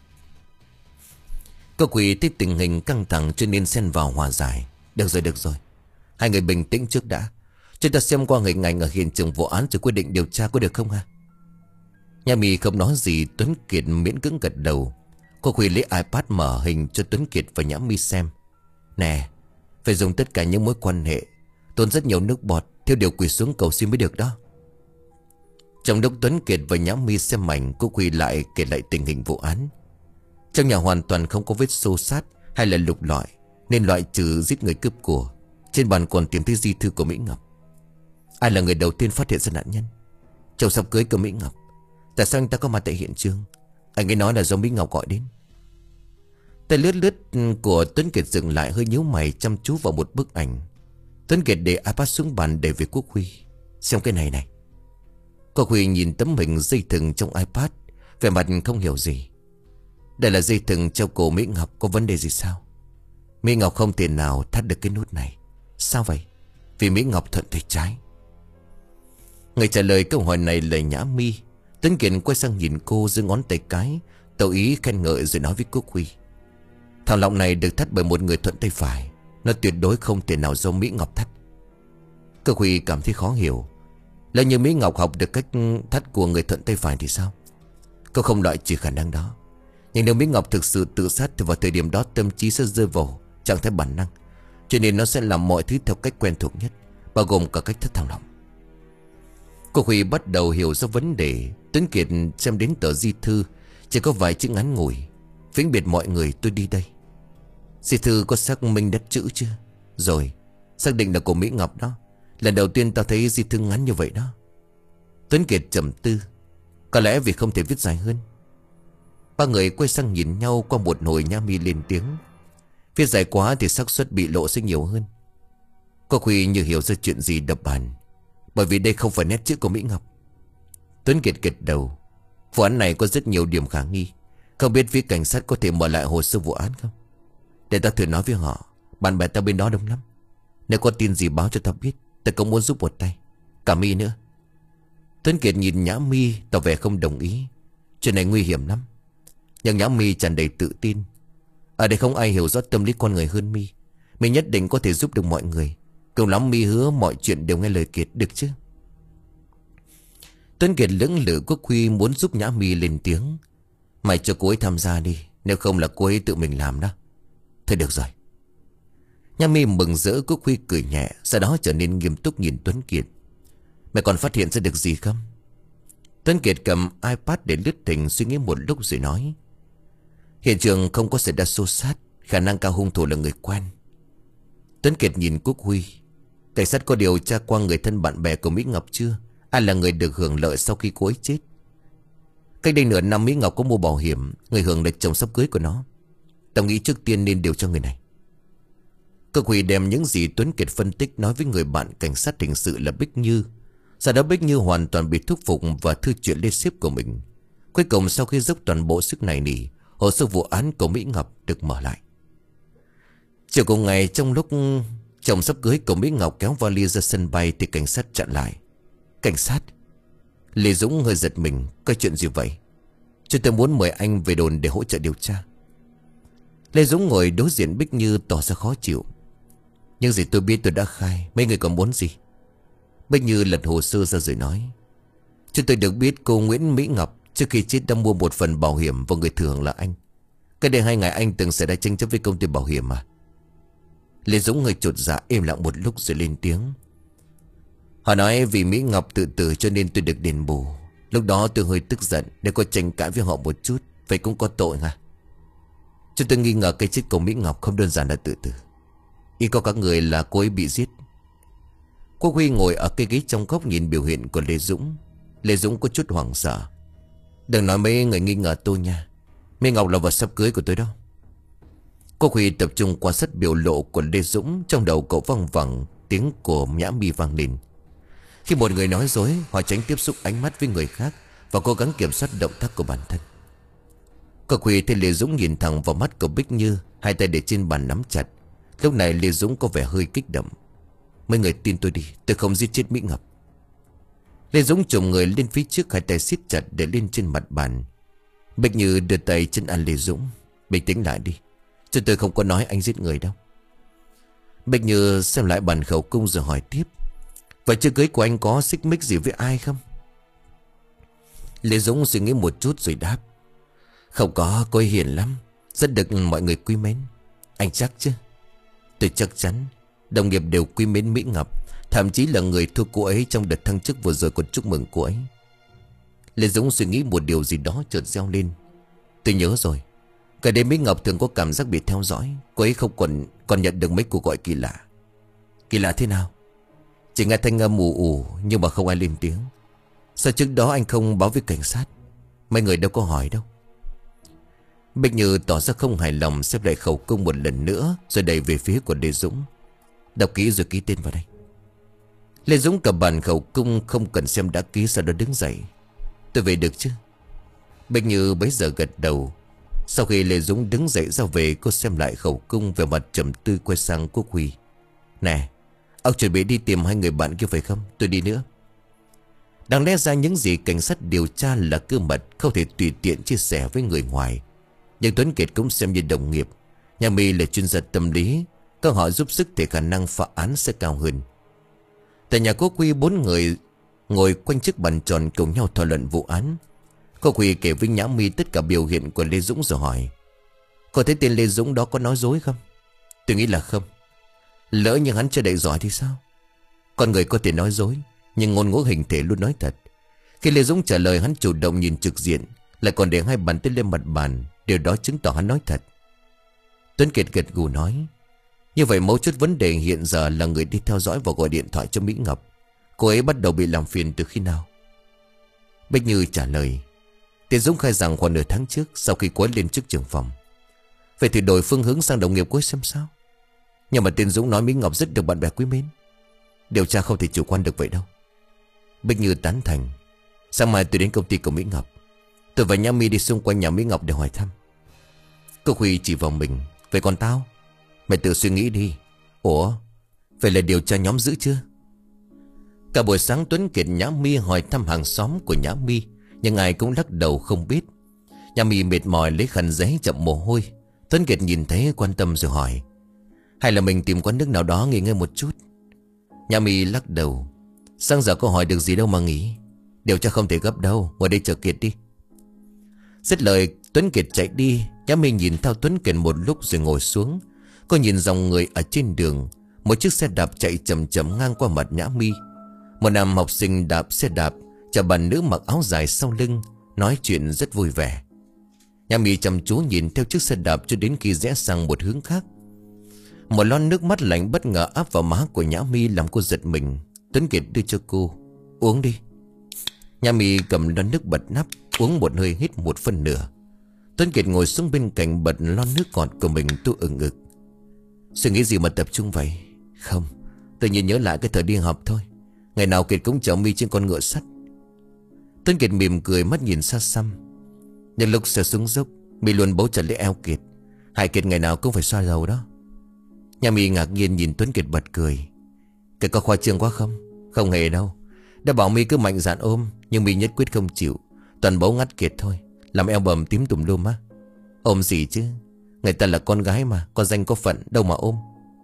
A: Cô Quỳ thấy tình hình căng thẳng cho nên xen vào hòa giải. Được rồi, được rồi, hai người bình tĩnh trước đã. Chúng ta xem qua hình ảnh ở hiện trường vụ án rồi quyết định điều tra, có được không ha? Nhã Mi không nói gì. Tuấn Kiệt miễn cưỡng gật đầu. Cô Quỳ lấy iPad mở hình cho Tuấn Kiệt và Nhã Mi xem. Nè, phải dùng tất cả những mối quan hệ, tốn rất nhiều nước bọt, theo điều quỳ xuống cầu xin mới được đó. Trong lúc Tuấn Kiệt và Nhã Mi xem ảnh, cô Quỳ lại kể lại tình hình vụ án. Trong nhà hoàn toàn không có vết xô xát hay là lục lọi, nên loại trừ giết người cướp của. Trên bàn còn tìm thấy di thư của Mỹ Ngọc. Ai là người đầu tiên phát hiện ra nạn nhân? Chồng sắp cưới của Mỹ Ngọc. Tại sao anh ta có mặt tại hiện trường? Anh ấy nói là do Mỹ Ngọc gọi đến. Tay lướt lướt của Tuấn Kiệt dừng lại, hơi nhíu mày chăm chú vào một bức ảnh. Tuấn Kiệt để iPad xuống bàn để về Quốc Huy. Xem cái này này. Quốc Huy nhìn tấm hình dây thừng trong iPad, vẻ mặt không hiểu gì. Đây là dây thừng treo cổ Mỹ Ngọc, có vấn đề gì sao? Mỹ Ngọc không thể nào thắt được cái nút này. Sao vậy? Vì Mỹ Ngọc thuận tay trái. Người trả lời câu hỏi này là Nhã Mi. Tuấn Kiệt quay sang nhìn cô, giơ ngón tay cái, tỏ ý khen ngợi rồi nói với Quốc Huy. Thằng lọng này được thắt bởi một người thuận tay phải, nó tuyệt đối không thể nào do Mỹ Ngọc thắt. Quốc Huy cảm thấy khó hiểu. Là như Mỹ Ngọc học được cách thắt của người thuận tay phải thì sao? Cô không loại trừ khả năng đó. Nhưng nếu Mỹ Ngọc thực sự tự sát thì vào thời điểm đó tâm trí sẽ rơi vào trạng thái bản năng, cho nên nó sẽ làm mọi thứ theo cách quen thuộc nhất, bao gồm cả cách thắt thằng lọng. Cô Huy bắt đầu hiểu ra vấn đề. Tuấn Kiệt xem đến tờ di thư, chỉ có vài chữ ngắn ngủi. Vĩnh biệt mọi người, tôi đi đây. Di thư có xác minh đất chữ chưa? Rồi, xác định là của Mỹ Ngọc đó. Lần đầu tiên tao thấy di thư ngắn như vậy đó. Tuấn Kiệt trầm tư. Có lẽ vì không thể viết dài hơn. Ba người quay sang nhìn nhau. Qua một hồi Nhã Mi lên tiếng. Viết dài quá thì xác suất bị lộ sẽ nhiều hơn. Cô Huy như hiểu ra chuyện gì đập bàn. Bởi vì đây không phải nét chữ của Mỹ Ngọc. Tuấn Kiệt gật đầu. Vụ án này có rất nhiều điểm khả nghi. Không biết phía cảnh sát có thể mở lại hồ sơ vụ án không? Để ta thử nói với họ. Bạn bè ta bên đó đông lắm. Nếu có tin gì báo cho ta biết. Ta cũng muốn giúp một tay. Cả Mi nữa. Tuấn Kiệt nhìn Nhã Mi tỏ vẻ không đồng ý. Chuyện này nguy hiểm lắm. Nhưng Nhã Mi tràn đầy tự tin. Ở đây không ai hiểu rõ tâm lý con người hơn Mi. Mi nhất định có thể giúp được mọi người. Cùng lắm Mi hứa mọi chuyện đều nghe lời Kiệt, được chứ? Tuấn Kiệt lưỡng lự. Quốc Huy muốn giúp Nhã Mi lên tiếng. Mày cho cô ấy tham gia đi, nếu không là cô ấy tự mình làm đó. Thôi được rồi. Nhã Mi mừng rỡ. Quốc Huy cười nhẹ, sau đó trở nên nghiêm túc nhìn Tuấn Kiệt. Mày còn phát hiện ra được gì không? Tuấn Kiệt cầm iPad để lướt hình, suy nghĩ một lúc rồi nói. Hiện trường không có xảy ra xô xát, khả năng cao hung thủ là người quen. Tuấn Kiệt nhìn Quốc Huy. Cảnh sát có điều tra qua người thân bạn bè của Mỹ Ngọc chưa? Ai là người được hưởng lợi sau khi cô ấy chết? Cách đây nửa năm Mỹ Ngọc có mua bảo hiểm. Người hưởng là chồng sắp cưới của nó. Tao nghĩ trước tiên nên điều cho người này. Quốc Huy đem những gì Tuấn Kiệt phân tích nói với người bạn cảnh sát hình sự là Bích Như. Sau đó Bích Như hoàn toàn bị thuyết phục và thư chuyện lên sếp của mình. Cuối cùng sau khi dốc toàn bộ sức này nỉ, hồ sơ vụ án của Mỹ Ngọc được mở lại. Chiều cùng ngày, trong lúc chồng sắp cưới của Mỹ Ngọc kéo vali ra sân bay thì cảnh sát chặn lại. Cảnh sát? Lê Dũng hơi giật mình. Có chuyện gì vậy? Chúng tôi muốn mời anh về đồn để hỗ trợ điều tra. Lê Dũng ngồi đối diện Bích Như tỏ ra khó chịu. Nhưng gì tôi biết tôi đã khai. Mấy người còn muốn gì? Bích Như lật hồ sơ ra rồi nói. Chúng tôi được biết cô Nguyễn Mỹ Ngọc trước khi chết đã mua một phần bảo hiểm và người thừa hưởng là anh. Cái đây hai ngày anh từng xảy ra tranh chấp với công ty bảo hiểm mà. Lê Dũng hơi chột dạ im lặng một lúc rồi lên tiếng. Họ nói vì Mỹ Ngọc tự tử cho nên tôi được đền bù. Lúc đó tôi hơi tức giận, để có tranh cãi với họ một chút. Vậy cũng có tội hả? Chúng tôi nghi ngờ cái chết của Mỹ Ngọc không đơn giản là tự tử. Ý có các người là cô ấy bị giết. Quốc Huy ngồi ở cái ghế trong góc nhìn biểu hiện của Lê Dũng. Lê Dũng có chút hoảng sợ. Đừng nói mấy người nghi ngờ tôi nha. Mỹ Ngọc là vật sắp cưới của tôi đâu. Quốc Huy tập trung quan sát biểu lộ của Lê Dũng. Trong đầu cậu văng vẳng tiếng của Nhã Mi vang lên. Khi một người nói dối, họ tránh tiếp xúc ánh mắt với người khác và cố gắng kiểm soát động tác của bản thân. Quốc Huy thấy Lê Dũng nhìn thẳng vào mắt của Bích Như, hai tay để trên bàn nắm chặt. Lúc này Lê Dũng có vẻ hơi kích động. Mấy người tin tôi đi, tôi không giết chết Mỹ Ngọc. Lê Dũng chồm người lên phía trước, hai tay siết chặt để lên trên mặt bàn. Bích Như đưa tay chân ăn Lê Dũng. Bình tĩnh lại đi, chứ tôi không có nói anh giết người đâu. Bích Như xem lại bàn khẩu cung rồi hỏi tiếp. Vậy chưa cưới của anh có xích mích gì với ai không? Lê Dũng suy nghĩ một chút rồi đáp. Không có, cô ấy hiền lắm, rất được mọi người quý mến. Anh chắc chứ? Tôi chắc chắn. Đồng nghiệp đều quý mến Mỹ Ngọc. Thậm chí là người thua cô ấy trong đợt thăng chức vừa rồi còn chúc mừng cô ấy. Lê Dũng suy nghĩ một điều gì đó chợt reo lên. Tôi nhớ rồi. Cả đêm Mỹ Ngọc thường có cảm giác bị theo dõi. Cô ấy không còn còn nhận được mấy cuộc gọi kỳ lạ. Kỳ lạ thế nào? Chỉ nghe thanh âm ù ù nhưng mà không ai lên tiếng. Sao trước đó anh không báo với cảnh sát? Mấy người đâu có hỏi đâu. Bích Như tỏ ra không hài lòng, xếp lại khẩu cung một lần nữa rồi đẩy về phía của Lê Dũng. Đọc kỹ rồi ký tên vào đây. Lê Dũng cầm bàn khẩu cung không cần xem đã ký, sau đó đứng dậy. Tôi về được chứ? Bích Như bấy giờ gật đầu. Sau khi Lê Dũng đứng dậy ra về, cô xem lại khẩu cung, về mặt trầm tư quay sang Quốc Huy. Nè, ông chuẩn bị đi tìm hai người bạn kia phải không? Tôi đi nữa. Đáng lẽ ra những gì cảnh sát điều tra là cơ mật, không thể tùy tiện chia sẻ với người ngoài. Nhưng Tuấn Kiệt cũng xem như đồng nghiệp. Nhà My là chuyên gia tâm lý, có họ giúp sức thì khả năng phá án sẽ cao hơn. Tại nhà Quốc Huy, bốn người ngồi quanh chiếc bàn tròn cùng nhau thảo luận vụ án. Quốc Huy kể với Nhã My tất cả biểu hiện của Lê Dũng rồi hỏi. Có thấy tên Lê Dũng đó có nói dối không? Tôi nghĩ là không. Lỡ như hắn chưa đầy giỏi thì sao? Con người có thể nói dối, nhưng ngôn ngữ hình thể luôn nói thật. Khi Lê Dũng trả lời, hắn chủ động nhìn trực diện, lại còn để hai bàn tay lên mặt bàn. Điều đó chứng tỏ hắn nói thật. Tuấn Kiệt gật gù nói. Như vậy mấu chốt vấn đề hiện giờ là người đi theo dõi và gọi điện thoại cho Mỹ Ngọc. Cô ấy bắt đầu bị làm phiền từ khi nào? Bích Như trả lời. Tiến Dũng khai rằng khoảng nửa tháng trước, sau khi cô ấy lên chức trưởng phòng. Vậy thì đổi phương hướng sang đồng nghiệp cô ấy xem sao. Nhưng mà Tiến Dũng nói Mỹ Ngọc rất được bạn bè quý mến. Điều tra không thể chủ quan được vậy đâu. Bích Như tán thành. Sáng mai tôi đến công ty của Mỹ Ngọc. Tôi và Nhã My đi xung quanh nhà Mỹ Ngọc để hỏi thăm. Cậu Huy chỉ vào mình. Vậy còn tao? Mày tự suy nghĩ đi. Ủa, vậy là điều tra nhóm giữ chưa? Cả buổi sáng Tuấn Kiệt Nhã My hỏi thăm hàng xóm của Nhã My, nhưng ai cũng lắc đầu không biết. Nhã My mệt mỏi lấy khăn giấy chậm mồ hôi. Tuấn Kiệt nhìn thấy quan tâm rồi hỏi. Hay là mình tìm quán nước nào đó nghỉ ngơi một chút? Nhã My lắc đầu. Sáng giờ có hỏi được gì đâu mà nghỉ. Điều tra không thể gấp đâu. Ngồi đây chờ Kiệt đi. Dứt lời Tuấn Kiệt chạy đi. Nhã My nhìn theo Tuấn Kiệt một lúc rồi ngồi xuống. Cô nhìn dòng người ở trên đường. Một chiếc xe đạp chạy chậm chậm ngang qua mặt Nhã My. Một nam học sinh đạp xe đạp, chở bạn nữ mặc áo dài sau lưng, nói chuyện rất vui vẻ. Nhã My chăm chú nhìn theo chiếc xe đạp cho đến khi rẽ sang một hướng khác. Một lon nước mắt lạnh bất ngờ áp vào má của Nhã My làm cô giật mình. Tuấn Kiệt đưa cho cô. Uống đi. Nhã My cầm lon nước bật nắp, uống một hơi hít một phân nửa. Tuấn Kiệt ngồi xuống bên cạnh bật lon nước ngọt của mình tu ừng ực. Suy nghĩ gì mà tập trung vậy? Không, tự nhiên nhớ lại cái thời đi học thôi. Ngày nào Kiệt cũng chở My trên con ngựa sắt. Tuấn Kiệt mỉm cười, mắt nhìn xa xăm. Nhưng lúc xe xuống dốc, My luôn bấu chặt lấy eo Kiệt. Hai Kiệt ngày nào cũng phải xoa dầu đó. Nhã My ngạc nhiên nhìn Tuấn Kiệt bật cười. Kiệt có khoa trương quá không? Không hề đâu. Đã bảo My cứ mạnh dạn ôm, nhưng My nhất quyết không chịu. Toàn bấu ngắt Kiệt thôi, làm eo bầm tím tùm lum á. Ôm gì chứ? Người ta là con gái mà, con danh có phận, đâu mà ôm.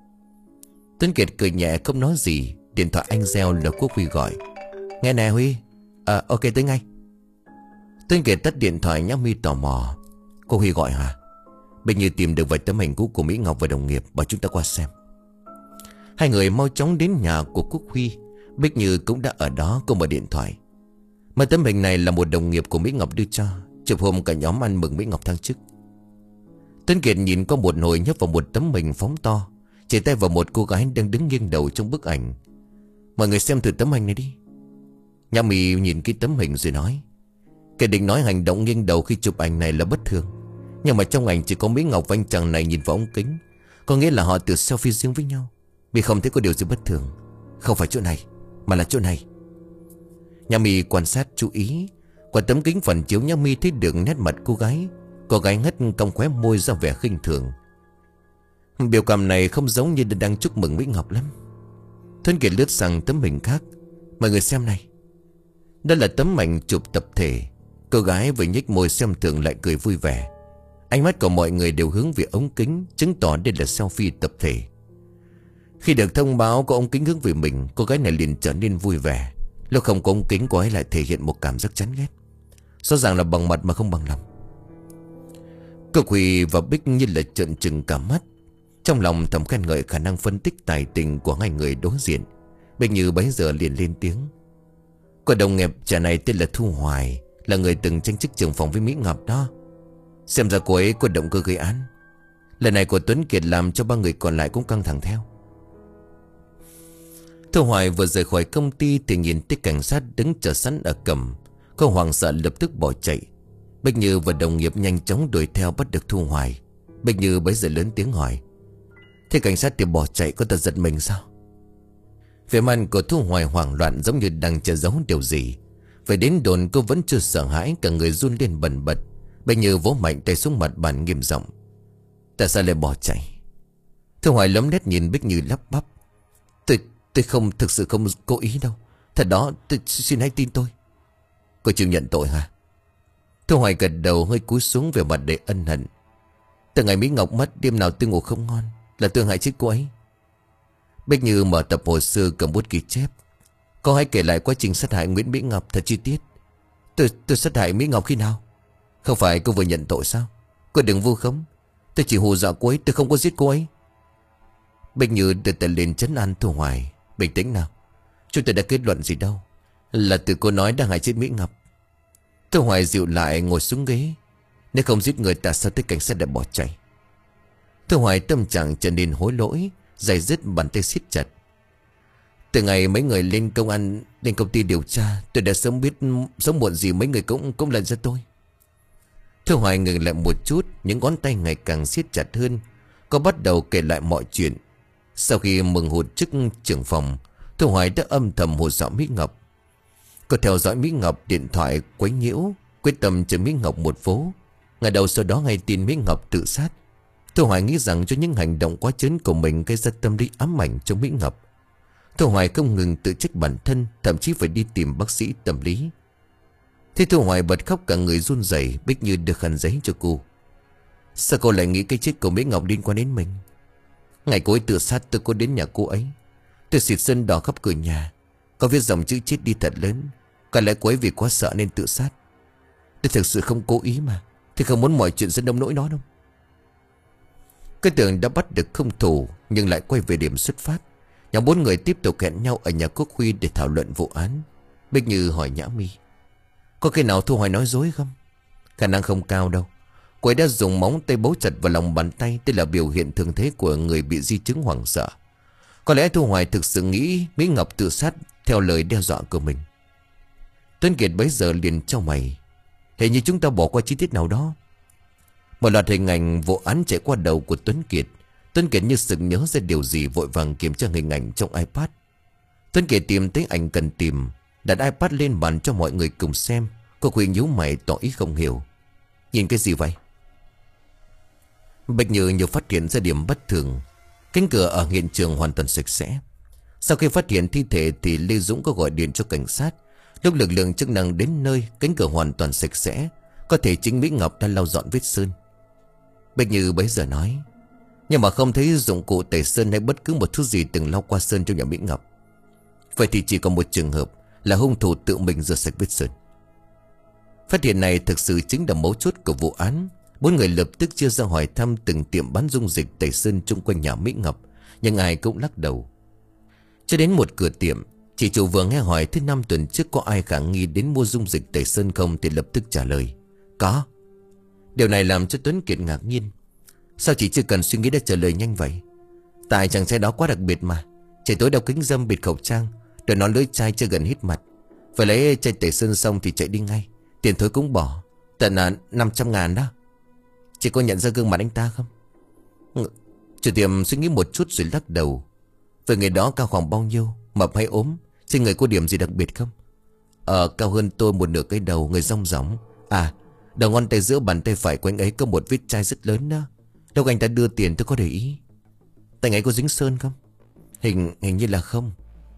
A: Tuấn Kiệt cười nhẹ không nói gì. Điện thoại anh reo là Quốc Huy gọi. Nghe nè Huy. À ok tới ngay. Tuấn Kiệt tắt điện thoại. Nhã My tò mò. Quốc Huy gọi hả? Bây như tìm được vài tấm hình cũ của Mỹ Ngọc và đồng nghiệp, bảo chúng ta qua xem. Hai người mau chóng đến nhà của Quốc Huy. Bích Như cũng đã ở đó, cô mở điện thoại. Mà tấm hình này là một đồng nghiệp của Mỹ Ngọc đưa cho, chụp hôm cả nhóm ăn mừng Mỹ Ngọc thăng chức. Tuấn Kiệt nhìn có một hồi nhấp vào một tấm hình phóng to, chỉ tay vào một cô gái đang đứng nghiêng đầu trong bức ảnh. Mọi người xem thử tấm hình này đi. Nhã Mi nhìn cái tấm hình rồi nói: Kẻ định nói hành động nghiêng đầu khi chụp ảnh này là bất thường, nhưng mà trong ảnh chỉ có Mỹ Ngọc và anh chàng này nhìn vào ống kính, có nghĩa là họ tự selfie riêng với nhau. Vì không thấy có điều gì bất thường. Không phải chỗ này, mà là chỗ này. Nhã Mi quan sát chú ý. Qua tấm kính phản chiếu, Nhã Mi thấy được nét mặt cô gái. Cô gái ngất cong khóe môi ra vẻ khinh thường. Biểu cảm này không giống như đang chúc mừng Mỹ Ngọc lắm. Tuấn Kiệt lướt sang tấm hình khác. Mọi người xem này. Đó là tấm ảnh chụp tập thể. Cô gái vừa nhếch môi xem thường lại cười vui vẻ. Ánh mắt của mọi người đều hướng về ống kính, chứng tỏ đây là selfie tập thể. Khi được thông báo có ống kính hướng về mình, cô gái này liền trở nên vui vẻ. Lúc không có ống kính, cô ấy lại thể hiện một cảm giác chán ghét. Rõ ràng là bằng mặt mà không bằng lòng. Cực Huy và Bích như là trợn trừng cả mắt, trong lòng thầm khen ngợi khả năng phân tích tài tình của hai người đối diện. Bích Như bấy giờ liền lên tiếng: Cô đồng nghiệp trẻ này tên là Thu Hoài, là người từng tranh chức trưởng phòng với Mỹ Ngọc đó. Xem ra cô ấy có động cơ gây án. Lần này của Tuấn Kiệt làm cho ba người còn lại cũng căng thẳng theo. Thu Hoài vừa rời khỏi công ty thì nhìn thấy cảnh sát đứng chờ sẵn ở cổng. Cô hoảng sợ lập tức bỏ chạy. Bích Như và đồng nghiệp nhanh chóng đuổi theo bắt được Thu Hoài. Bích Như bấy giờ lớn tiếng hỏi: Thế cảnh sát thì bỏ chạy, có thật giật mình sao? Vẻ mặt của Thu Hoài hoảng loạn, giống như đang che giấu điều gì. Phải đến đồn cô vẫn chưa sợ hãi, cả người run lên bần bật. Bích Như vỗ mạnh tay xuống mặt bàn nghiêm giọng: Tại sao lại bỏ chạy? Thu Hoài lấm lét nhìn Bích Như lắp bắp: Tôi, tôi không, thực sự không cố ý đâu. Thật đó, tôi xin hãy tin tôi. Cô chịu nhận tội hả? Thu Hoài gật đầu, hơi cúi xuống về mặt để ân hận. Từ ngày Mỹ Ngọc mất, đêm nào tôi ngủ không ngon, là tôi hại chết cô ấy. Bích Như mở tập hồ sơ cầm bút ghi chép. Cô hãy kể lại quá trình sát hại Nguyễn Mỹ Ngọc thật chi tiết. Tôi, tôi sát hại Mỹ Ngọc khi nào? Không phải cô vừa nhận tội sao? Cô đừng vu khống. Tôi chỉ hù dọa cô ấy, tôi không có giết cô ấy. Bích Như đưa tay lên trấn an Thu Hoài: Bình tĩnh nào, chúng tôi đã kết luận gì đâu. Là từ cô nói đang hại chết Mỹ Ngọc. Thu Hoài dịu lại ngồi xuống ghế. Nếu không giết người, tại sao tới cảnh sát đã bỏ chạy? Thu Hoài tâm trạng trở nên hối lỗi, giày dứt, bàn tay siết chặt. Từ ngày mấy người lên công an, lên công ty điều tra, tôi đã sớm biết sớm muộn gì mấy người cũng cũng lần ra tôi. Thu Hoài ngừng lại một chút, những ngón tay ngày càng siết chặt hơn. Cô bắt đầu kể lại mọi chuyện. Sau khi mừng hụt chức trưởng phòng, Thu Hoài đã âm thầm hù dọa Mỹ Ngọc. Cô theo dõi Mỹ Ngọc điện thoại quấy nhiễu, quyết tâm cho Mỹ Ngọc một vố. Ngày đầu sau đó nghe tin Mỹ Ngọc tự sát, Thu Hoài nghĩ rằng cho những hành động quá chớn của mình gây ra tâm lý ám ảnh cho Mỹ Ngọc. Thu Hoài không ngừng tự trách bản thân, thậm chí phải đi tìm bác sĩ tâm lý. Thế Thu Hoài bật khóc cả người run rẩy. Bích Như đưa khăn giấy cho cô: Sao cô lại nghĩ cái chết của Mỹ Ngọc liên quan đến mình? Ngày cô ấy tự sát, tôi có đến nhà cô ấy. Tôi xịt sơn đỏ khắp cửa nhà, có viết dòng chữ chết đi thật lớn. Có lẽ cô ấy vì quá sợ nên tự sát. Tôi thực sự không cố ý mà. Thì không muốn mọi chuyện dẫn đông nỗi đó đâu. Cái tưởng đã bắt được hung thủ, nhưng lại quay về điểm xuất phát. Nhóm bốn người tiếp tục hẹn nhau ở nhà Quốc Huy để thảo luận vụ án. Bích Như hỏi Nhã Mi: Có khi nào Thu Hoài nói dối không? Khả năng không cao đâu. Cô ấy đã dùng móng tay bấu chặt vào lòng bàn tay. Đây là biểu hiện thường thế của người bị di chứng hoảng sợ. Có lẽ Thu Hoài thực sự nghĩ Mỹ Ngọc tự sát theo lời đe dọa của mình. Tuấn Kiệt bấy giờ liền chau mày: Hình như chúng ta bỏ qua chi tiết nào đó. Một loạt hình ảnh vụ án chạy qua đầu của Tuấn Kiệt. Tuấn Kiệt như sực nhớ ra điều gì, vội vàng kiểm tra hình ảnh trong iPad. Tuấn Kiệt tìm thấy ảnh cần tìm, đặt iPad lên bàn cho mọi người cùng xem. Cô Huy nhíu mày tỏ ý không hiểu: Nhìn cái gì vậy? Bạch Như nhiều phát hiện ra điểm bất thường. Cánh cửa ở hiện trường hoàn toàn sạch sẽ. Sau khi phát hiện thi thể thì Lê Dũng có gọi điện cho cảnh sát. Lúc lực lượng chức năng đến nơi, cánh cửa hoàn toàn sạch sẽ. Có thể chính Mỹ Ngọc đã lau dọn vết sơn. Bạch Như bấy giờ nói: Nhưng mà không thấy dụng cụ tẩy sơn hay bất cứ một thứ gì từng lau qua sơn trong nhà Mỹ Ngọc. Vậy thì chỉ có một trường hợp là hung thủ tự mình rửa sạch vết sơn. Phát hiện này thực sự chính là mấu chốt của vụ án. Bốn người lập tức chia ra hỏi thăm từng tiệm bán dung dịch tẩy sơn chung quanh nhà Mỹ Ngọc, nhưng ai cũng lắc đầu. Cho đến một cửa tiệm, Chị chủ vừa nghe hỏi thứ năm tuần trước có ai khả nghi đến mua dung dịch tẩy sơn không thì lập tức trả lời có. Điều này làm cho Tuấn Kiệt ngạc nhiên. Sao chị chưa cần suy nghĩ đã trả lời nhanh vậy? Tại chàng trai đó quá đặc biệt mà. Trời tối đeo kính râm, bịt khẩu trang, rồi nó lưỡi chai chưa gần hít mặt. Phải lấy chai tẩy sơn xong thì chạy đi ngay. Tiền thôi cũng bỏ. Tận là năm trăm ngàn đó. Chị có nhận ra gương mặt anh ta không? Chủ tiệm suy nghĩ một chút rồi lắc đầu. Về người đó cao khoảng bao nhiêu? Mập hay ốm? Trên người có điểm gì đặc biệt không? Ờ cao hơn tôi một nửa cái đầu, người rong róng. À đầu ngón tay giữa bàn tay phải của anh ấy có một vết chai rất lớn đó. Lúc anh ta đưa tiền tôi có để ý. Tay anh ấy có dính sơn không? Hình hình như là không.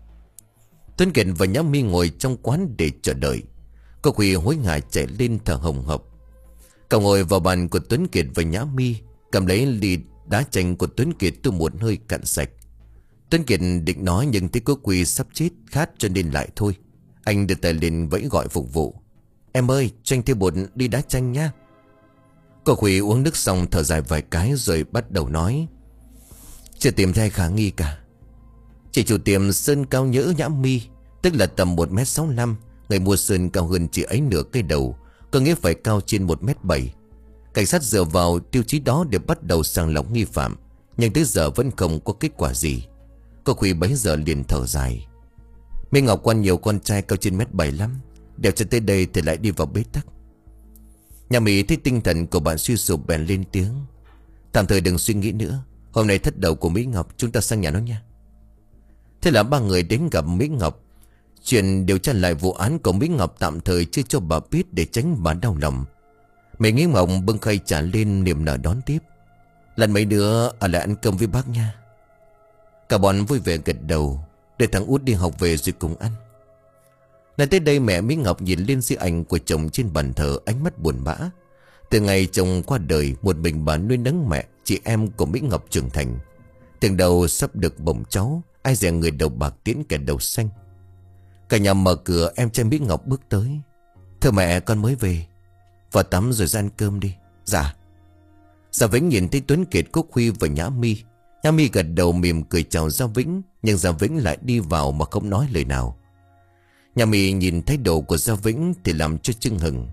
A: Tuấn Kiệt và Nhã Mi ngồi trong quán để chờ đợi. Cô Quỳ hối hả chạy lên thở hồng hộc. Cậu ngồi vào bàn của Tuấn Kiệt và Nhã Mi, cầm lấy ly đá chanh của Tuấn Kiệt từ một hơi cạn sạch. Tuấn Kiệt định nói nhưng thấy cô Quỳ sắp chết khát cho nên lại thôi. Anh đưa tay lên vẫy gọi phục vụ. Em ơi, cho anh thêm một ly đá chanh nhá. Cô Quỳ uống nước xong thở dài vài cái rồi bắt đầu nói. Chưa tìm thấy ai khả nghi cả. Chị chủ tiệm sơn cao nhỡ Nhã Mi, tức là tầm một mét sáu mươi lăm. Người mua sơn cao hơn chị ấy nửa cây đầu, có nghĩa phải cao trên một mét bảy. Cảnh sát dựa vào tiêu chí đó để bắt đầu sàng lọc nghi phạm, nhưng tới giờ vẫn không có kết quả gì. Cô Quỳ bấy giờ liền thở dài. Minh Ngọc quan nhiều con trai cao trên mét bảy lắm, đeo cho tới đây thì lại đi vào bế tắc. Nhà Mỹ thấy tinh thần của bạn suy sụp bèn lên tiếng. Tạm thời đừng suy nghĩ nữa. Hôm nay thất đầu của Mỹ Ngọc, chúng ta sang nhà nó nha. Thế là ba người đến gặp Mỹ Ngọc. Chuyện điều tra lại vụ án của Mỹ Ngọc tạm thời chưa cho bà biết để tránh bà đau lòng. Mỹ Nghĩ Mộng bưng khay trả lên niềm nở đón tiếp. Lần mấy đứa ở lại ăn cơm với bác nha. Cả bọn vui vẻ gật đầu. Để thằng út đi học về rồi cùng ăn. Lần tới đây mẹ Mỹ Ngọc nhìn lên di ảnh của chồng trên bàn thờ, ánh mắt buồn bã. Từ ngày chồng qua đời, một mình bà nuôi nấng mẹ, chị em của Mỹ Ngọc trưởng thành. Từng đầu sắp được bồng cháu, ai dè người đầu bạc tiễn kẻ đầu xanh. Cả nhà mở cửa, em trai Mỹ Ngọc bước tới. Thưa mẹ, con mới về. Vào tắm rồi ra ăn cơm đi. Dạ. Gia Vĩnh nhìn thấy Tuấn Kiệt, Cúc Huy và Nhã Mi. Nhã Mi gật đầu mỉm cười chào Gia Vĩnh, nhưng Gia Vĩnh lại đi vào mà không nói lời nào. Nhã Mi nhìn thái độ của Gia Vĩnh thì làm cho chưng hừng.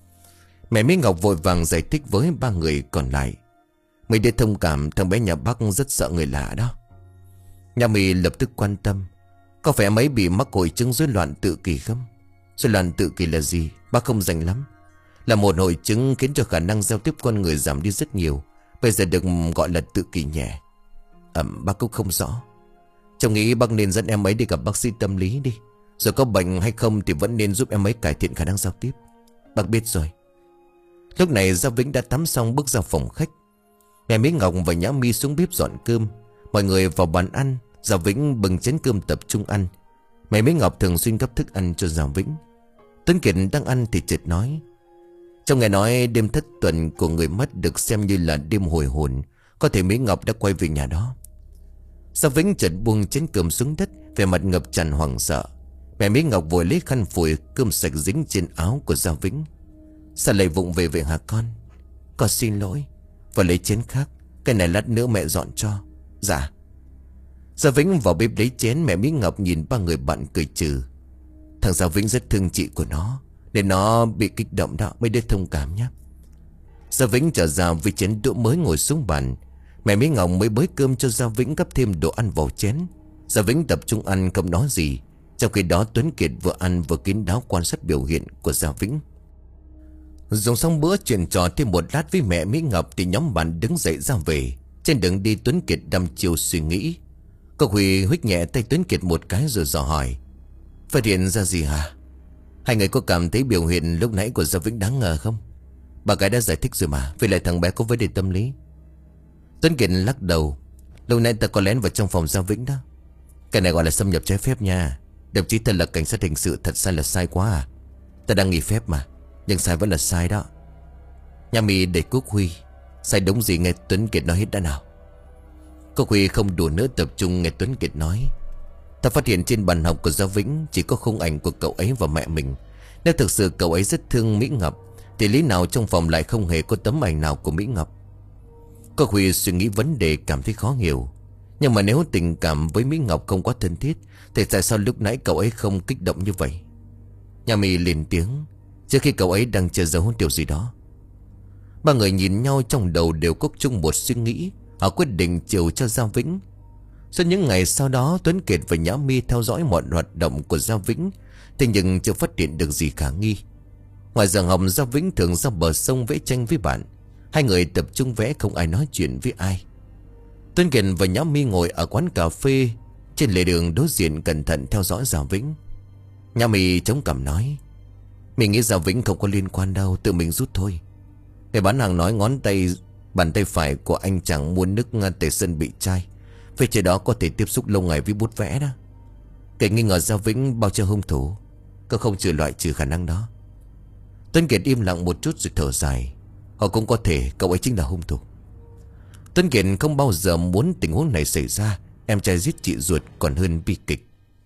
A: Mẹ Mỹ Ngọc vội vàng giải thích với ba người còn lại. Mấy đứa thông cảm, thằng bé nhà bác rất sợ người lạ đó. Nhã Mi lập tức quan tâm. Có phải mấy bị mắc hội chứng rối loạn tự kỷ không? Rối loạn tự kỷ là gì? Bác không rành lắm. Là một hội chứng khiến cho khả năng giao tiếp con người giảm đi rất nhiều. Bây giờ được gọi là tự kỷ nhẹ. À, bác cũng không rõ. Cháu nghĩ bác nên dẫn em ấy đi gặp bác sĩ tâm lý đi. Rồi có bệnh hay không thì vẫn nên giúp em ấy cải thiện khả năng giao tiếp. Bác biết rồi. Lúc này Gia Vĩnh đã tắm xong bước ra phòng khách. Mẹ Mỹ Ngọc và Nhã Mi xuống bếp dọn cơm. Mọi người vào bàn ăn. Gia Vĩnh bưng chén cơm tập trung ăn. Mẹ Mỹ Ngọc thường xuyên gấp thức ăn cho Gia Vĩnh. Tuấn Kiệt đang ăn thì chợt nói. Trong ngày nói đêm thất tuần của người mất được xem như là đêm hồi hồn. Có thể Mỹ Ngọc đã quay về nhà đó. Gia Vĩnh chợt buông chén cơm xuống đất, vẻ mặt ngập tràn hoảng sợ. Mẹ Mỹ Ngọc vội lấy khăn phủi cơm sạch dính trên áo của Gia Vĩnh. Sao lại vụng về vậy hả con? Con xin lỗi. Và lấy chén khác. Cái này lát nữa mẹ dọn cho. Dạ. Gia Vĩnh vào bếp lấy chén. Mẹ Mỹ Ngọc nhìn ba người bạn cười trừ. Thằng Gia Vĩnh rất thương chị của nó, nên nó bị kích động đó. Mấy đứa thông cảm nhé. Gia Vĩnh trở ra với chén đũa mới ngồi xuống bàn. Mẹ Mỹ Ngọc mới bới cơm cho Gia Vĩnh, gấp thêm đồ ăn vào chén. Gia Vĩnh tập trung ăn không nói gì. Trong khi đó Tuấn Kiệt vừa ăn vừa kín đáo quan sát biểu hiện của Gia Vĩnh. Dùng xong bữa chuyện trò thêm một lát với mẹ Mỹ Ngọc thì nhóm bạn đứng dậy ra về. Trên đường đi Tuấn Kiệt đăm chiêu suy nghĩ. Cô Huy huých nhẹ tay Tuấn Kiệt một cái rồi dò hỏi. Phát hiện ra gì hả? Hai người có cảm thấy biểu hiện lúc nãy của Gia Vĩnh đáng ngờ không? Bà gái đã giải thích rồi mà. Vì lại thằng bé có vấn đề tâm lý. Tuấn Kiệt lắc đầu. Lúc nãy ta có lén vào trong phòng Gia Vĩnh đó. Cái này gọi là xâm nhập trái phép nha. Đồng chí thật là cảnh sát hình sự, thật sai là sai quá à. Ta đang nghỉ phép mà, nhưng sai vẫn là sai đó. Nhà Mi để Cúc Huy. Sai đúng gì nghe Tuấn Kiệt nói hết đã nào. Cúc Huy không đủ nữa tập trung nghe Tuấn Kiệt nói. Ta phát hiện trên bàn học của Gia Vĩnh chỉ có khung ảnh của cậu ấy và mẹ mình. Nếu thực sự cậu ấy rất thương Mỹ Ngọc thì lý nào trong phòng lại không hề có tấm ảnh nào của Mỹ Ngọc? Cúc Huy suy nghĩ vấn đề cảm thấy khó hiểu. Nhưng mà nếu tình cảm với Mỹ Ngọc không quá thân thiết thì tại sao lúc nãy cậu ấy không kích động như vậy? Nhà My lên tiếng, trước khi cậu ấy đang che giấu điều gì đó. Ba người nhìn nhau trong đầu đều có chung một suy nghĩ. Họ quyết định chiều cho Gia Vĩnh. Sau những ngày sau đó, Tuấn Kiệt và Nhã My theo dõi mọi hoạt động của Gia Vĩnh, thế nhưng chưa phát hiện được gì khả nghi. Ngoài giờ học, Gia Vĩnh thường ra bờ sông vẽ tranh với bạn. Hai người tập trung vẽ, không ai nói chuyện với ai. Tuấn Kiệt và Nhã My ngồi ở quán cà phê trên lề đường đối diện, cẩn thận theo dõi Gia Vĩnh. Nhã My chống cằm nói, mình nghĩ Gia Vĩnh không có liên quan đâu, tự mình rút thôi. Người bán hàng nói ngón tay bàn tay phải của anh chàng mua nước tẩy sân bị chai, phía trên đó có thể tiếp xúc lâu ngày với bút vẽ đó. Kể nghi ngờ Gia Vĩnh bao che hung thủ, có không trừ loại trừ khả năng đó. Tuấn Kiệt im lặng một chút rồi thở dài, họ cũng có thể cậu ấy chính là hung thủ. Tuấn Kiệt không bao giờ muốn tình huống này xảy ra, em trai giết chị ruột còn hơn bi kịch.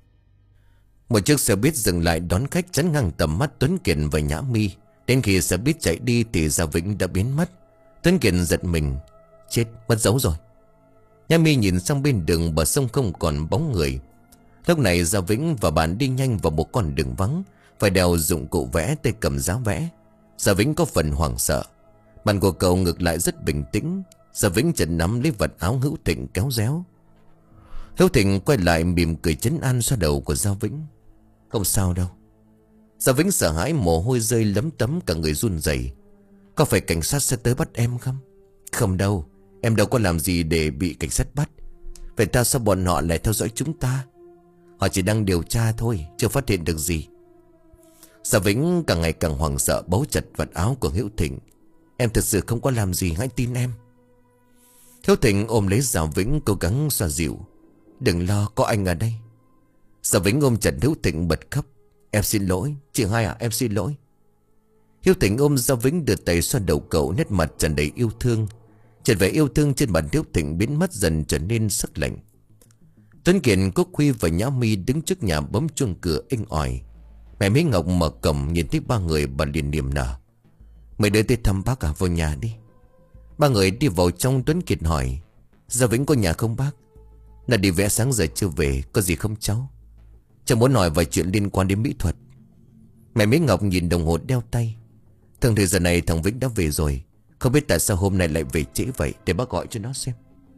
A: Một chiếc xe buýt dừng lại đón khách chắn ngang tầm mắt Tuấn Kiệt và Nhã My. Đến khi xe buýt chạy đi thì Gia Vĩnh đã biến mất. Tuấn Kiệt giật mình, chết, mất dấu rồi. Nhã My nhìn sang bên đường bờ sông không còn bóng người. Lúc này Gia Vĩnh và bạn đi nhanh vào một con đường vắng, phải đeo dụng cụ vẽ, tay cầm giá vẽ. Gia Vĩnh có phần hoảng sợ. Bạn của cậu ngược lại rất bình tĩnh. Gia Vĩnh chợt nắm lấy vật áo Hữu Thịnh kéo réo. Hữu Thịnh quay lại mỉm cười trấn an xoa đầu của Gia Vĩnh. Không sao đâu. Gia Vĩnh sợ hãi, mồ hôi rơi lấm tấm, cả người run rẩy. Có phải cảnh sát sẽ tới bắt em không? Không đâu, em đâu có làm gì để bị cảnh sát bắt. Vậy ta sao bọn họ lại theo dõi chúng ta? Họ chỉ đang điều tra thôi, chưa phát hiện được gì. Gia Vĩnh càng ngày càng hoảng sợ, bấu chặt vật áo của Hữu Thịnh. Em thực sự không có làm gì, hãy tin em. Hữu Thịnh ôm lấy Gia Vĩnh, cố gắng xoa dịu. Đừng lo, có anh ở đây. Gia Vĩnh ôm chặt Hữu Thịnh bật khóc. Em xin lỗi, chị hai à, em xin lỗi. Hữu Thịnh ôm Gia Vĩnh đưa tay xoa đầu cậu, nét mặt tràn đầy yêu thương. Chợt vẻ yêu thương trên mặt Hữu Thịnh biến mất, dần trở nên sắc lạnh. Tuấn Kiệt, Quốc Huy và Nhã My đứng trước nhà bấm chuông cửa inh ỏi. Mẹ Mỹ Ngọc mở cổng nhìn thấy ba người, bà liền niềm nở. Mày đưa tới thăm bác à, vào nhà đi. Ba người đi vào trong. Tuấn Kiệt hỏi, Gia Vĩnh có nhà không bác? Là đi vẽ sáng giờ chưa về, có gì không cháu? Cháu muốn hỏi vài chuyện liên quan đến mỹ thuật. Mẹ Mỹ Ngọc nhìn đồng hồ đeo tay. Thường thời giờ này thằng Vĩnh đã về rồi, không biết tại sao hôm nay lại về trễ vậy, để bác gọi cho nó xem.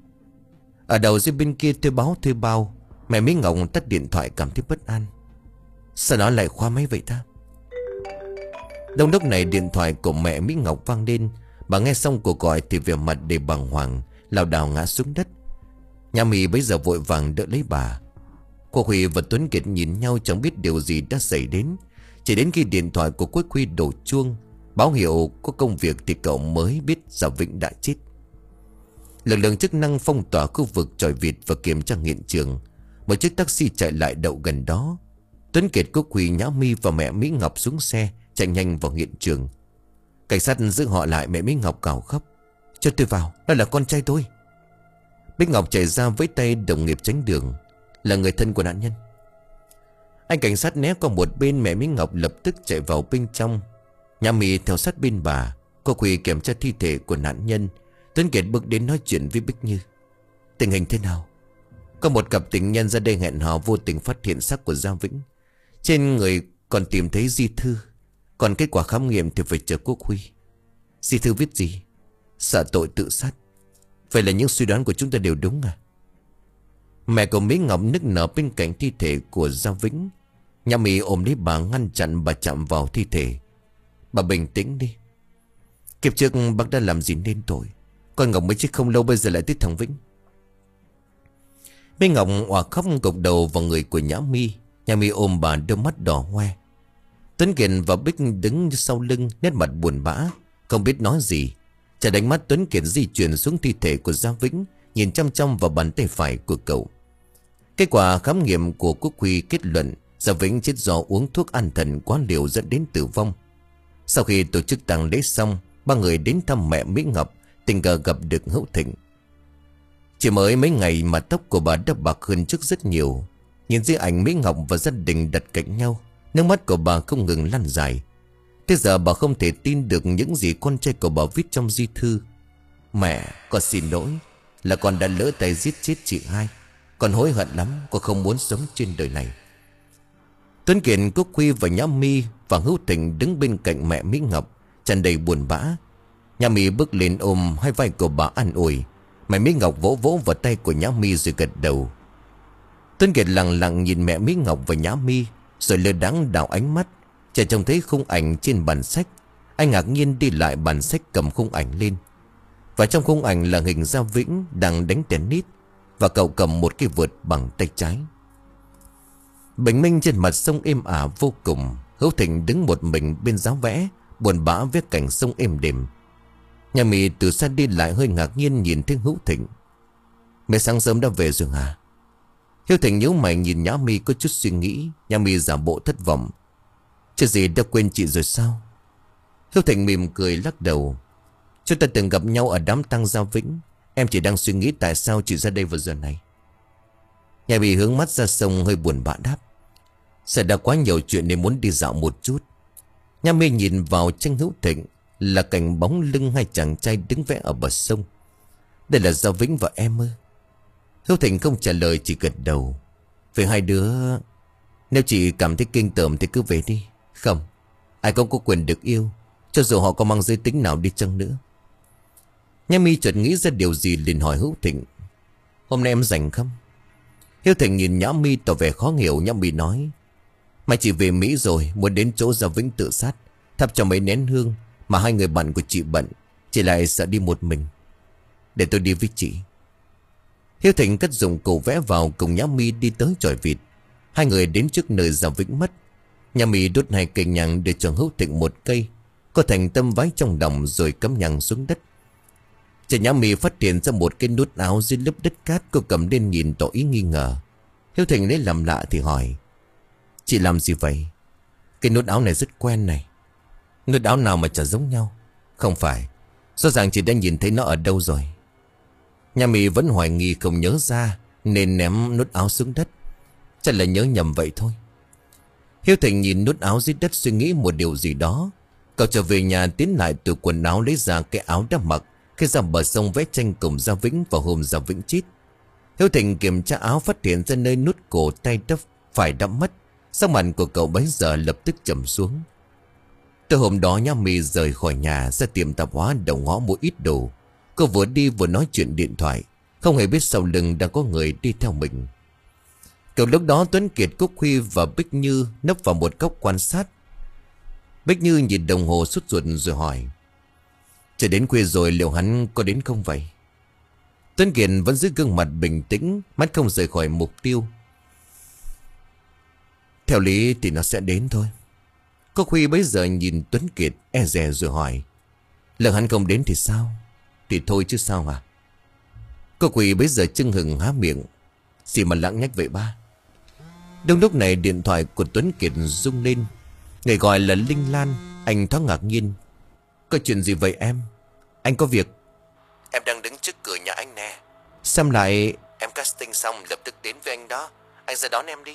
A: Ở đầu dưới bên kia thuê báo thuê bao. Mẹ Mỹ Ngọc tắt điện thoại, cảm thấy bất an. Sao nó lại khóa máy vậy ta? Đông đốc này điện thoại của mẹ Mỹ Ngọc vang lên. Bà nghe xong cuộc gọi thì vẻ mặt đầy bàng hoàng, lảo đảo ngã xuống đất. Nhã My bấy giờ vội vàng đỡ lấy bà. Quốc Huy và Tuấn Kiệt nhìn nhau chẳng biết điều gì đã xảy đến. Chỉ đến khi điện thoại của Quốc Huy đổ chuông báo hiệu có công việc thì cậu mới biết Gia Vĩnh đã chết. Lực lượng chức năng phong tỏa khu vực chòi vịt và kiểm tra hiện trường. Một chiếc taxi chạy lại đậu gần đó. Tuấn Kiệt, Quốc Huy, Nhã My và mẹ Mỹ Ngọc xuống xe, chạy nhanh vào hiện trường. Cảnh sát giữ họ lại. Mẹ Mỹ Ngọc gào khóc, cho tôi vào, đó là con trai tôi. Bích Ngọc chạy ra với tay đồng nghiệp tránh đường, là người thân của nạn nhân. Anh cảnh sát né qua một bên. Mẹ Mỹ Ngọc lập tức chạy vào bên trong. Nhã My theo sát bên bà. Quốc Huy kiểm tra thi thể của nạn nhân. Tuấn Kiệt bước đến nói chuyện với Bích Như. Tình hình thế nào? Có một cặp tình nhân ra đây hẹn hò, vô tình phát hiện xác của Gia Vĩnh. Trên người còn tìm thấy di thư. Còn kết quả khám nghiệm thì phải chờ Quốc Huy. Di thư viết gì? Sợ tội tự sát. Vậy là những suy đoán của chúng ta đều đúng à? Mẹ của Mỹ Ngọc nức nở bên cạnh thi thể của Gia Vĩnh. Nhã My ôm lấy bà, ngăn chặn bà chạm vào thi thể. Bà bình tĩnh đi. Kiếp trước bác đã làm gì nên tội. Con Ngọc mới chết không lâu, bây giờ lại tới thằng Vĩnh. Mỹ Ngọc òa khóc gục đầu vào người của Nhã My. Nhã My ôm bà, đôi mắt đỏ hoe. Tuấn Kiệt và Bích đứng sau lưng, nét mặt buồn bã, không biết nói gì. Chả đánh mắt Tuấn Kiệt di chuyển xuống thi thể của Gia Vĩnh, nhìn chăm chăm vào bàn tay phải của cậu. Kết quả khám nghiệm của Quốc Huy kết luận Gia Vĩnh chết do uống thuốc an thần quá liều dẫn đến tử vong. Sau khi tổ chức tang lễ xong, ba người đến thăm mẹ Mỹ Ngọc, tình cờ gặp được Hữu Thịnh. Chỉ mới mấy ngày mà tóc của bà đã bạc hơn trước rất nhiều. Nhìn dưới ảnh Mỹ Ngọc và gia đình đặt cạnh nhau, nước mắt của bà không ngừng lăn dài. Thế giờ bà không thể tin được những gì con trai của bà viết trong di thư. Mẹ, con xin lỗi. là con đã lỡ tay giết chết chị hai. Con hối hận lắm, con không muốn sống trên đời này. Tuấn Kiệt, Cúc Huy và Nhã Mi và Hữu Thịnh đứng bên cạnh mẹ Mỹ Ngọc, tràn đầy buồn bã. Nhã Mi bước lên ôm hai vai của bà an ủi. Mẹ Mỹ Ngọc vỗ vỗ vào tay của Nhã Mi rồi gật đầu. Tuấn Kiệt lặng lặng nhìn mẹ Mỹ Ngọc và Nhã Mi, rồi lơ đãng đảo ánh mắt. Chợt trông thấy khung ảnh trên bàn sách. Anh ngạc nhiên đi lại bàn sách, cầm khung ảnh lên. Và trong khung ảnh là hình Gia Vĩnh đang đánh tennis, và cậu cầm một cái vợt bằng tay trái. Bình minh trên mặt sông êm ả vô cùng. Hữu Thịnh đứng một mình bên giáo vẽ, buồn bã với cảnh sông êm đềm. Nhã Mi từ xa đi lại hơi ngạc nhiên nhìn thấy Hữu Thịnh. Mẹ sáng sớm đã về rồi hả? Hữu Thịnh nhíu mày nhìn Nhã Mi có chút suy nghĩ. Nhã Mi giả bộ thất vọng. Chứ gì đã quên chị rồi sao? Hữu Thịnh mỉm cười lắc đầu. Chúng ta từng gặp nhau ở đám tang Gia Vĩnh. Em chỉ đang suy nghĩ tại sao chị ra đây vào giờ này. Nhã Mi hướng mắt ra sông hơi buồn bã đáp. Xảy ra quá nhiều chuyện nên muốn đi dạo một chút. Nhã Mi nhìn vào tranh Hữu Thịnh, là cảnh bóng lưng hai chàng trai đứng vẽ ở bờ sông. Đây là Gia Vĩnh và em ư? Hữu Thịnh không trả lời, chỉ gật đầu. Về hai đứa, nếu chị cảm thấy kinh tởm thì cứ về đi. Không, ai cũng có quyền được yêu, cho dù họ có mang giới tính nào đi chăng nữa. Nhã Mi chợt nghĩ ra điều gì liền hỏi Hữu Thịnh. Hôm nay em rảnh không? Hữu Thịnh nhìn Nhã Mi tỏ vẻ khó hiểu. Nhã Mi nói. Mày chỉ về Mỹ rồi, muốn đến chỗ Gia Vĩnh tự sát, thắp cho mấy nén hương. Mà hai người bạn của chị bận, chị lại sợ đi một mình. Để tôi đi với chị. Hữu Thịnh cất dụng cụ vẽ vào cùng Nhã Mi đi tới chòi vịt. Hai người đến trước nơi Gia Vĩnh mất. Nhã Mi đốt hai cây nhang để cho Hữu Thịnh một cây. Cô thành tâm vái trong lòng rồi cắm nhang xuống đất. Chị Nhã Mi phát hiện ra một cái nút áo dưới lớp đất cát. Cô cầm lên nhìn tỏ ý nghi ngờ. Hữu Thịnh lấy làm lạ thì hỏi. Chị làm gì vậy? Cái nút áo này rất quen này. Nút áo nào mà chả giống nhau? Không phải, rõ ràng chị đã nhìn thấy nó ở đâu rồi. Nhã Mi vẫn hoài nghi không nhớ ra, nên ném nút áo xuống đất. Chắc là nhớ nhầm vậy thôi. Hữu Thịnh nhìn nút áo dưới đất suy nghĩ một điều gì đó. Cậu trở về nhà tiến lại từ quần áo lấy ra cái áo đã mặc khi ra bờ sông vẽ tranh cùng Gia Vĩnh vào hôm Gia Vĩnh chết. Hữu Thịnh kiểm tra áo phát hiện ra nơi nút cổ tay đắp phải đã mất. Sắc mặt của cậu bấy giờ lập tức trầm xuống. Từ hôm đó Nhã Mi rời khỏi nhà ra tiệm tạp hóa đầu ngõ mua ít đồ. Cô vừa đi vừa nói chuyện điện thoại, không hề biết sau lưng đang có người đi theo mình. Cậu lúc đó Tuấn Kiệt, Cúc Huy và Bích Như nấp vào một góc quan sát. Bích Như nhìn đồng hồ sốt ruột rồi hỏi. Trời đến khuya rồi, liệu hắn có đến không vậy? Tuấn Kiệt vẫn giữ gương mặt bình tĩnh, mắt không rời khỏi mục tiêu. Theo lý thì nó sẽ đến thôi. Cúc Huy bấy giờ nhìn Tuấn Kiệt e dè rồi hỏi. Lần hắn không đến thì sao? Thì thôi chứ sao à? Cúc Huy bấy giờ chưng hừng há miệng. Gì mà lặng nhách vậy ba? Đúng lúc này điện thoại của Tuấn Kiệt rung lên. Người gọi là Linh Lan. Anh thoáng ngạc nhiên. Có chuyện gì vậy em? Anh có việc. Em đang đứng trước cửa nhà anh nè. Xem lại. Em casting xong lập tức đến với anh đó. Anh ra đón em đi.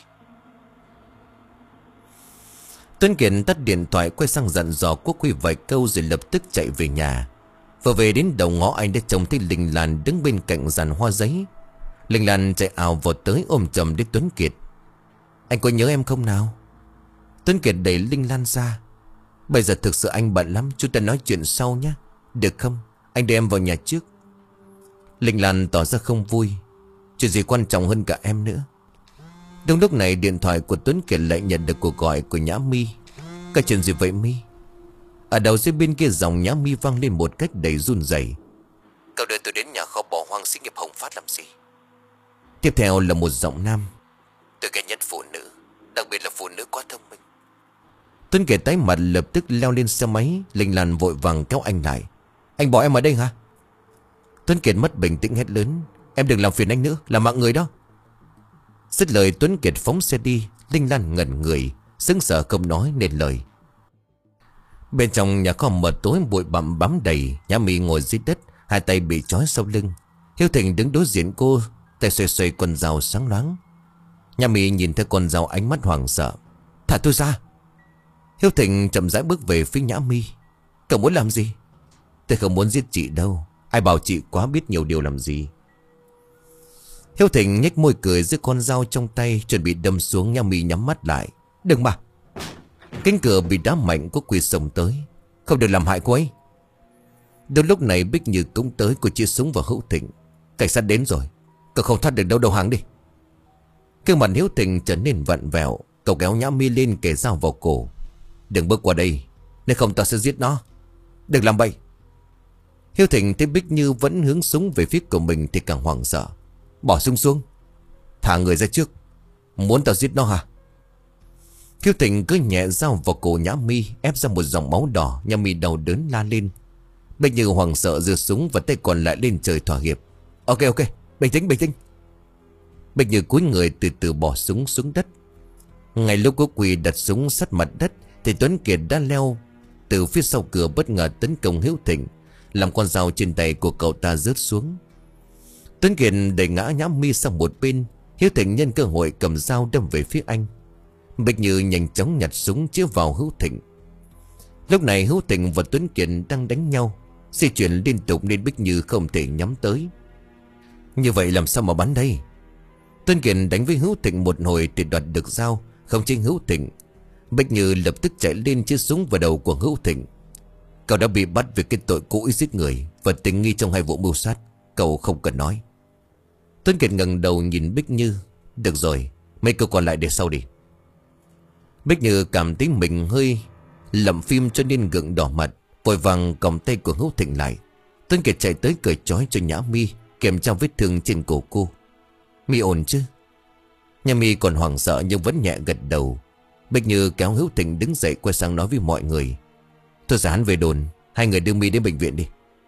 A: Tuấn Kiệt tắt điện thoại, quay sang dặn dò Quốc Huy vài câu rồi lập tức chạy về nhà. Vừa về đến đầu ngõ anh đã trông thấy Linh Lan đứng bên cạnh giàn hoa giấy. Linh Lan chạy ào vào tới ôm chầm đến Tuấn Kiệt. Anh có nhớ em không nào? Tuấn Kiệt đẩy Linh Lan ra. Bây giờ thực sự anh bận lắm, chúng ta nói chuyện sau nhé. Được không? Anh đưa em vào nhà trước. Linh Lan tỏ ra không vui. Chuyện gì quan trọng hơn cả em nữa. Đúng lúc này điện thoại của Tuấn Kiệt lại nhận được cuộc gọi của Nhã Mi. Cái chuyện gì vậy Mi? Ở đầu dây bên kia dòng Nhã Mi vang lên một cách đầy run rẩy. Cậu đưa tôi đến nhà kho bỏ hoang xí nghiệp Hồng Phát làm gì? Tiếp theo là một giọng nam. Tôi ghét nhất phụ nữ, đặc biệt là phụ nữ quá thông minh. Tuấn Kiệt tái mặt lập tức leo lên xe máy. Linh Lan vội vàng kéo anh lại. Anh bỏ em ở đây hả? Tuấn Kiệt mất bình tĩnh hét lớn. Em đừng làm phiền anh nữa, là mạng người đó. Dứt lời Tuấn Kiệt phóng xe đi. Linh Lan ngẩn người, sững sờ không nói nên lời. Bên trong nhà kho mờ tối bụi bặm bám đầy. Nhã Mi ngồi dưới đất, hai tay bị trói sau lưng. Hiếu Thịnh đứng đối diện cô, tay xoay xoay con dao sáng loáng. Nhã Mi nhìn thấy con dao ánh mắt hoảng sợ. Thả tôi ra. Hiếu Thịnh chậm rãi bước về phía Nhã Mi. Cậu muốn làm gì? Tôi không muốn giết chị đâu. Ai bảo chị quá biết nhiều điều làm gì. Hiếu Thịnh nhếch môi cười giữa con dao trong tay, chuẩn bị đâm xuống. Nhã Mi nhắm mắt lại. Đừng mà. Cánh cửa bị đá mạnh, Quốc Quy xông tới. Không được làm hại cô ấy. Đến lúc này Bích Như cũng tới, cô chia súng vào Hữu Thịnh. Cảnh sát đến rồi, cậu không thoát được đâu, đầu hàng đi. Gương mặt Hiếu Thịnh trở nên vặn vẹo. Cậu kéo Nhã Mi lên, kề dao vào cổ. Đừng bước qua đây, nếu không tao sẽ giết nó. Đừng làm bậy. Hiếu Thịnh thấy Bích Như vẫn hướng súng về phía của mình thì càng hoảng sợ. Bỏ súng xuống, thả người ra trước. Muốn tao giết nó hả? Hiếu Thịnh cứ nhẹ dao vào cổ Nhã Mi, ép ra một dòng máu đỏ. Nhã Mi đau đớn la lên. Bích Như hoảng sợ giơ súng và tay còn lại lên trời thỏa hiệp. Ok ok, bình tĩnh bình tĩnh. Bích Như cúi người từ từ bỏ súng xuống đất. Ngay lúc Quốc Quy đặt súng sát mặt đất thì Tuấn Kiệt đã leo từ phía sau cửa, bất ngờ tấn công Hiếu Thịnh, làm con dao trên tay của cậu ta rớt xuống. Tuấn Kiệt đẩy ngã Nhã Mi sang một bên. Hiếu Thịnh nhân cơ hội cầm dao đâm về phía anh. Bích Như nhanh chóng nhặt súng chĩa vào Hữu Thịnh. Lúc này Hữu Thịnh và Tuấn Kiệt đang đánh nhau, di chuyển liên tục nên Bích Như không thể nhắm tới. Như vậy làm sao mà bắn đây? Tuấn Kiệt đánh với Hữu Thịnh một hồi thì đoạt được dao, không chính Hữu Thịnh. Bích Như lập tức chạy lên chĩa súng vào đầu của Hữu Thịnh. Cậu đã bị bắt vì cái tội cố ý giết người và tình nghi trong hai vụ mưu sát. Cậu không cần nói. Tuấn Kiệt ngẩng đầu nhìn Bích Như. Được rồi, mấy câu còn lại để sau đi. Bích Như cảm thấy mình hơi lầm phim cho nên gượng đỏ mặt, vội vàng còng tay của Hữu Thịnh lại. Tuấn Kiệt chạy tới cởi trói cho Nhã Mi, kiểm tra vết thương trên cổ cô. Mi ổn chứ? Nhã Mi còn hoảng sợ nhưng vẫn nhẹ gật đầu. Bích Như kéo Hữu Thịnh đứng dậy, quay sang nói với mọi người. Thôi giả hắn về đồn, hai người đưa Mi đến bệnh viện đi.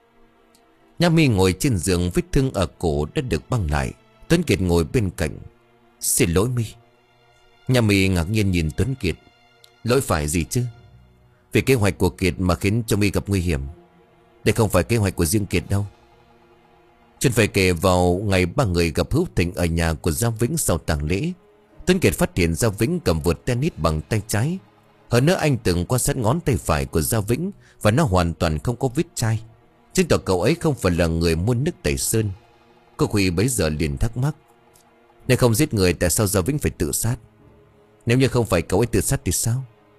A: Nhã Mi ngồi trên giường, vết thương ở cổ đã được băng lại. Tuấn Kiệt ngồi bên cạnh. Xin lỗi Mi. Nhã Mi ngạc nhiên nhìn Tuấn Kiệt. Lỗi phải gì chứ? Vì kế hoạch của Kiệt mà khiến cho Mi gặp nguy hiểm. Đây không phải kế hoạch của riêng Kiệt đâu. Chuyện phải kể vào ngày ba người gặp Hữu Thịnh ở nhà của Gia Vĩnh sau tang lễ. Tuấn Kiệt phát hiện Gia Vĩnh cầm vợt tennis bằng tay trái. Hơn nữa anh từng quan sát ngón tay phải của Gia Vĩnh và nó hoàn toàn không có vết chai, chứng tỏ cậu ấy không phải là người mua nước tẩy sơn. Cô Huy bấy giờ liền thắc mắc. Nếu không giết người tại sao Gia Vĩnh phải tự sát? Nếu như không phải cậu ấy tự sát thì sao?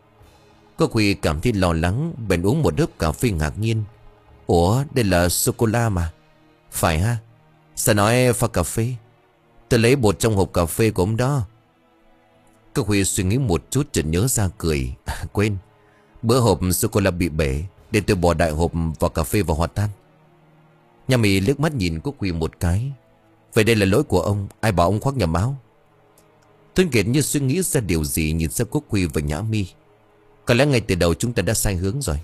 A: Cô Huy cảm thấy lo lắng, bèn uống một hớp cà phê ngạc nhiên. Ủa, đây là sô-cô-la mà. Phải ha? Sao nói pha cà phê? Tôi lấy bột trong hộp cà phê của ông đó. Cô Huy suy nghĩ một chút chợt nhớ ra cười. À, quên, bữa hộp sô-cô-la bị bể, để tôi bỏ đại hộp vào cà phê và hòa tan. Nhã Mi liếc mắt nhìn cô Huy một cái. Vậy đây là lỗi của ông, ai bảo ông khoác nhà áo? Tuấn Kiệt như suy nghĩ ra điều gì, nhìn sang Quốc Huy và Nhã Mi. Có lẽ ngay từ đầu chúng ta đã sai hướng rồi.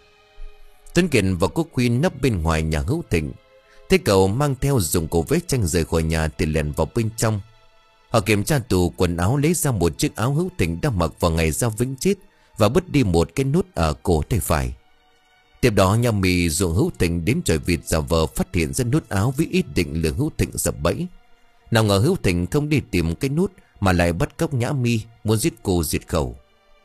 A: Tuấn Kiệt và Quốc Huy nấp bên ngoài nhà Hữu Thịnh. Thế cậu mang theo dụng cụ vẽ tranh rời khỏi nhà thì lèn vào bên trong. Họ kiểm tra tủ quần áo, lấy ra một chiếc áo Hữu Thịnh đã mặc vào ngày Gia Vĩnh chết và bứt đi một cái nút ở cổ tay phải. Tiếp đó Nhã Mi dụ Hữu Thịnh đến chòi vịt giả vờ phát hiện ra nút áo với ý định lừa Hữu Thịnh dập bẫy. Nào ngờ Hữu Thịnh không đi tìm cái nút mà lại bắt cóc Nhã Mi, muốn giết cô diệt khẩu.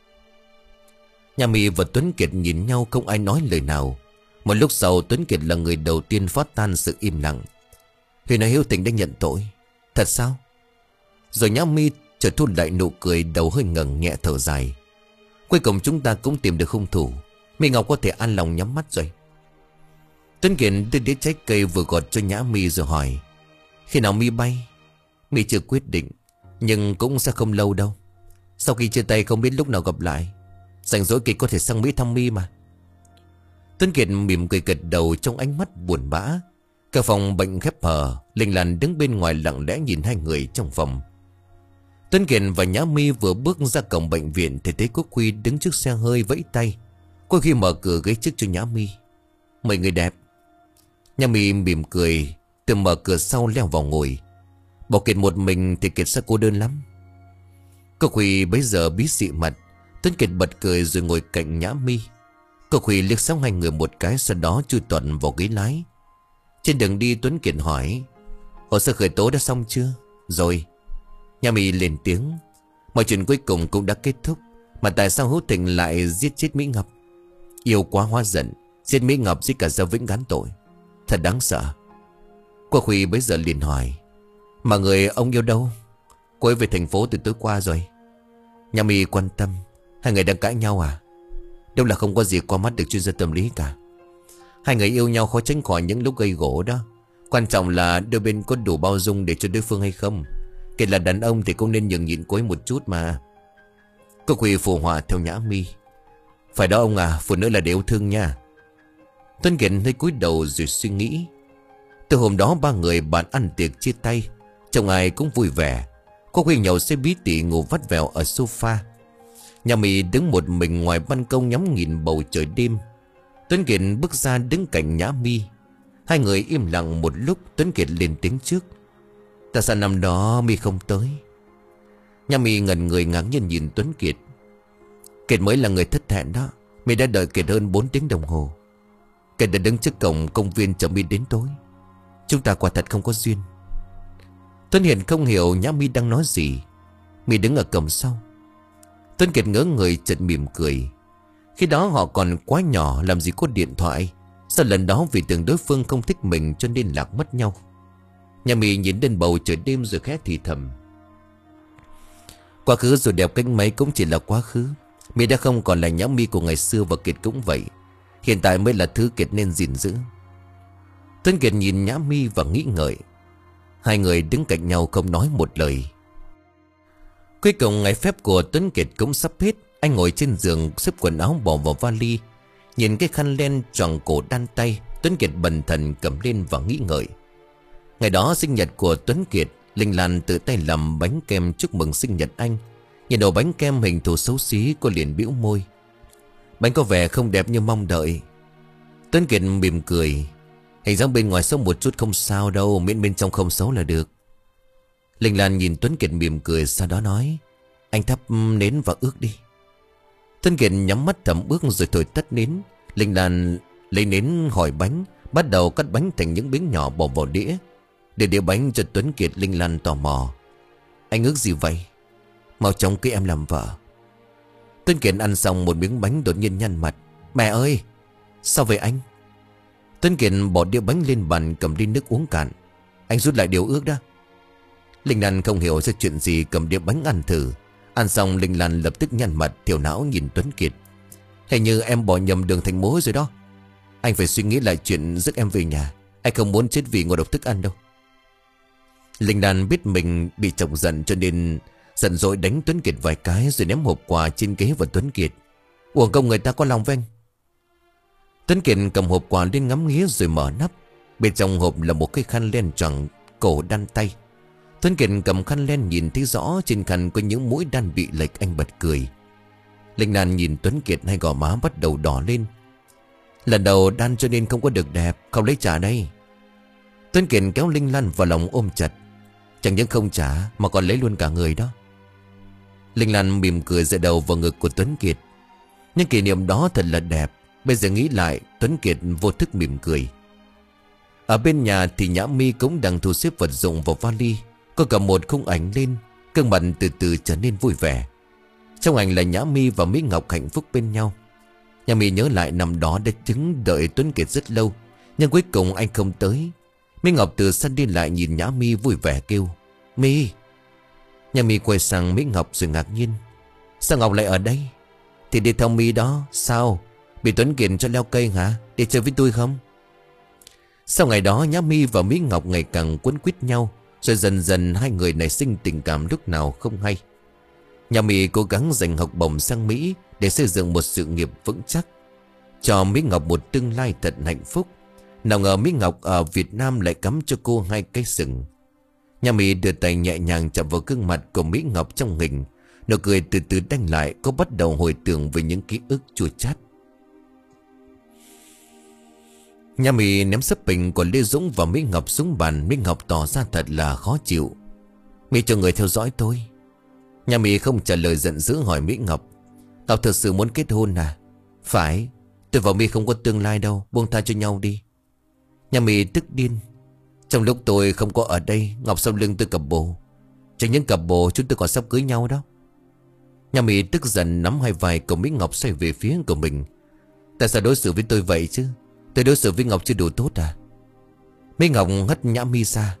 A: Nhã Mi và Tuấn Kiệt nhìn nhau, không ai nói lời nào. Một lúc sau Tuấn Kiệt là người đầu tiên phá tan sự im lặng. Huy nói Hữu Thịnh đã nhận tội. Thật sao? Rồi Nhã Mi chợt thu lại nụ cười, đầu hơi ngẩng nhẹ thở dài. Cuối cùng chúng ta cũng tìm được hung thủ. Mi Ngọc có thể an lòng nhắm mắt rồi. Tuấn Kiệt đưa đĩa trái cây vừa gọt cho Nhã Mi rồi hỏi. Khi nào Mi bay? Mi chưa quyết định, nhưng cũng sẽ không lâu đâu. Sau khi chia tay không biết lúc nào gặp lại. Rảnh rỗi Kiệt có thể sang Mỹ thăm Mi mà. Tuấn Kiệt mỉm cười gật đầu, trong ánh mắt buồn bã. Cả phòng bệnh khép hờ, Linh Lan đứng bên ngoài lặng lẽ nhìn hai người trong phòng. Tuấn Kiệt và Nhã Mi vừa bước ra cổng bệnh viện thì thấy Quốc Huy đứng trước xe hơi vẫy tay. Quốc Huy mở cửa ghế trước cho Nhã Mi. Mời người đẹp. Nhã Mi mỉm cười, từ mở cửa sau leo vào ngồi. Bảo Kiệt một mình thì Kiệt sẽ cô đơn lắm. Quốc Huy bấy giờ bí xị mặt. Tuấn Kiệt bật cười rồi ngồi cạnh Nhã Mi. Quốc Huy liếc sang hai người một cái, sau đó chui toàn vào ghế lái. Trên đường đi Tuấn Kiệt hỏi. Hồ sơ khởi tố đã xong chưa? Rồi. Nhã Mi lên tiếng. Mọi chuyện cuối cùng cũng đã kết thúc. Mà tại sao Hữu Thịnh lại giết chết Mỹ Ngọc? Yêu quá hóa giận, giết Mỹ Ngọc, giết cả Gia Vĩnh gán tội. Thật đáng sợ. Quốc Huy bấy giờ liền hỏi. Mà người ông yêu đâu? Cô ấy về thành phố từ tối qua rồi. Nhà My quan tâm. Hai người đang cãi nhau à? Đâu là không có gì qua mắt được chuyên gia tâm lý cả. Hai người yêu nhau khó tránh khỏi những lúc gây gổ đó. Quan trọng là đôi bên có đủ bao dung để cho đối phương hay không. Kể là đàn ông thì cũng nên nhường nhịn cô ấy một chút mà. Cô Quỳ phù hòa theo Nhã My. Phải đó ông à, phụ nữ là để yêu thương nha. Tuấn Kiệt hơi cúi đầu rồi suy nghĩ. Từ hôm đó ba người bạn ăn tiệc chia tay. Chồng ai cũng vui vẻ. Cô Huy nhậu xe bí tỉ ngủ vắt vẻo ở sofa. Nhà Mỹ đứng một mình ngoài ban công ngắm nhìn bầu trời đêm. Tuấn Kiệt bước ra đứng cạnh Nhã My. Hai người im lặng một lúc. Tuấn Kiệt lên tiếng trước. Tại sao năm đó My không tới? Nhã My ngẩn người ngạc nhiên nhìn Tuấn Kiệt. Kiệt mới là người thất hẹn đó. My đã đợi Kiệt hơn bốn tiếng đồng hồ. Kiệt đã đứng trước cổng công viên chờ My đến tối. Chúng ta quả thật không có duyên. Tuấn Hiền không hiểu Nhã My đang nói gì. My đứng ở cổng sau. Tuấn Kiệt ngỡ người chợt mỉm cười. Khi đó họ còn quá nhỏ, làm gì có điện thoại. Sau lần đó vì tưởng đối phương không thích mình cho nên lạc mất nhau. Nhã My nhìn lên bầu trời đêm rồi khẽ thì thầm. Quá khứ dù đẹp cách mấy cũng chỉ là quá khứ. My đã không còn là Nhã My của ngày xưa, và Kiệt cũng vậy. Hiện tại mới là thứ Kiệt nên gìn giữ. Tuấn Kiệt nhìn Nhã My và nghĩ ngợi. Hai người đứng cạnh nhau không nói một lời. Cuối cùng ngày phép của Tuấn Kiệt cũng sắp hết. Anh ngồi trên giường xếp quần áo bỏ vào vali. Nhìn cái khăn len tròn cổ đan tay, Tuấn Kiệt bần thần cầm lên và nghĩ ngợi. Ngày đó sinh nhật của Tuấn Kiệt, Linh Lan tự tay làm bánh kem chúc mừng sinh nhật anh. Nhìn đồ bánh kem hình thù xấu xí, cô liền bĩu môi. Bánh có vẻ không đẹp như mong đợi. Tuấn Kiệt mỉm cười. Hình dáng bên ngoài xấu một chút không sao đâu, miễn bên trong không xấu là được. Linh Lan nhìn Tuấn Kiệt mỉm cười, sau đó nói. Anh thắp nến và ước đi. Tuấn Kiệt nhắm mắt thầm ước rồi thổi tắt nến. Linh Lan lấy nến hỏi bánh, bắt đầu cắt bánh thành những miếng nhỏ bỏ vào đĩa. Để đĩa bánh cho Tuấn Kiệt, Linh Lan tò mò. Anh ước gì vậy? Mau chóng cưới em làm vợ. Tuấn Kiệt ăn xong một miếng bánh đột nhiên nhăn mặt. Mẹ ơi, sao vậy anh? Tuấn Kiệt bỏ đĩa bánh lên bàn, cầm ly nước uống cạn. Anh rút lại điều ước đó. Linh Lan không hiểu ra chuyện gì, cầm đĩa bánh ăn thử. Ăn xong Linh Lan lập tức nhăn mặt thiểu não nhìn Tuấn Kiệt. Hình như em bỏ nhầm đường thành mối rồi đó. Anh phải suy nghĩ lại chuyện rước em về nhà. Anh không muốn chết vì ngộ độc thức ăn đâu. Linh Lan biết mình bị chồng giận cho nên giận dỗi đánh Tuấn Kiệt vài cái rồi ném hộp quà trên ghế vào Tuấn Kiệt. Uổng công người ta có lòng với anh. Tuấn Kiệt cầm hộp quà lên ngắm nghía rồi mở nắp. Bên trong hộp là một cái khăn len tròn cổ đan tay. Tuấn Kiệt cầm khăn len nhìn thấy rõ trên khăn có những mũi đan bị lệch, anh bật cười. Linh Lan nhìn Tuấn Kiệt, hai gò má bắt đầu đỏ lên. Lần đầu đan cho nên không có được đẹp, không lấy trả đây. Tuấn Kiệt kéo Linh Lan vào lòng ôm chặt. Chẳng những không trả mà còn lấy luôn cả người đó. Linh Lan mỉm cười dựa đầu vào ngực của Tuấn Kiệt. Những kỷ niệm đó thật là đẹp. Bây giờ nghĩ lại, Tuấn Kiệt vô thức mỉm cười. Ở bên nhà thì Nhã My cũng đang thu xếp vật dụng vào vali. Cô cầm một khung ảnh lên, gương mặt từ từ trở nên vui vẻ. Trong ảnh là Nhã My và Mỹ Ngọc hạnh phúc bên nhau. Nhã My nhớ lại năm đó đã chứng đợi Tuấn Kiệt rất lâu, nhưng cuối cùng anh không tới. Mỹ Ngọc từ xa đi lại nhìn Nhã My vui vẻ kêu My. Nhã My quay sang Mỹ Ngọc rồi ngạc nhiên. Sao Ngọc lại ở đây? Thì đi theo My đó. Sao? Bị Tuấn Kiệt cho leo cây hả? Đi chơi với tôi không? Sau ngày đó Nhã My và Mỹ Ngọc ngày càng quấn quýt nhau. Rồi dần dần hai người nảy sinh tình cảm lúc nào không hay. Nhã My cố gắng giành học bổng sang Mỹ để xây dựng một sự nghiệp vững chắc, cho Mỹ Ngọc một tương lai thật hạnh phúc. Nào ngờ Mỹ Ngọc ở Việt Nam lại cắm cho cô hai cái sừng. Nhã My đưa tay nhẹ nhàng chạm vào gương mặt của Mỹ Ngọc trong hình. Nụ cười từ từ đanh lại, cô bắt đầu hồi tưởng về những ký ức chua chát. Nhã My ném sấp hình của Lê Dũng và Mỹ Ngọc xuống bàn. Mỹ Ngọc tỏ ra thật là khó chịu. My cho người theo dõi tôi. Nhã My không trả lời, giận dữ hỏi Mỹ Ngọc. Ngọc thật sự muốn kết hôn à? Phải. Tôi và My không có tương lai đâu, buông tha cho nhau đi. Nhã My tức điên. Trong lúc tôi không có ở đây, Ngọc sau lưng tôi cặp bồ. Chẳng những cặp bồ, chúng tôi còn sắp cưới nhau đó. Nhã My tức giận nắm hai vai của Mỹ Ngọc xoay về phía của mình. Tại sao đối xử với tôi vậy chứ? Tôi đối xử với Ngọc chưa đủ tốt à? Mỹ Ngọc hất Nhã My ra.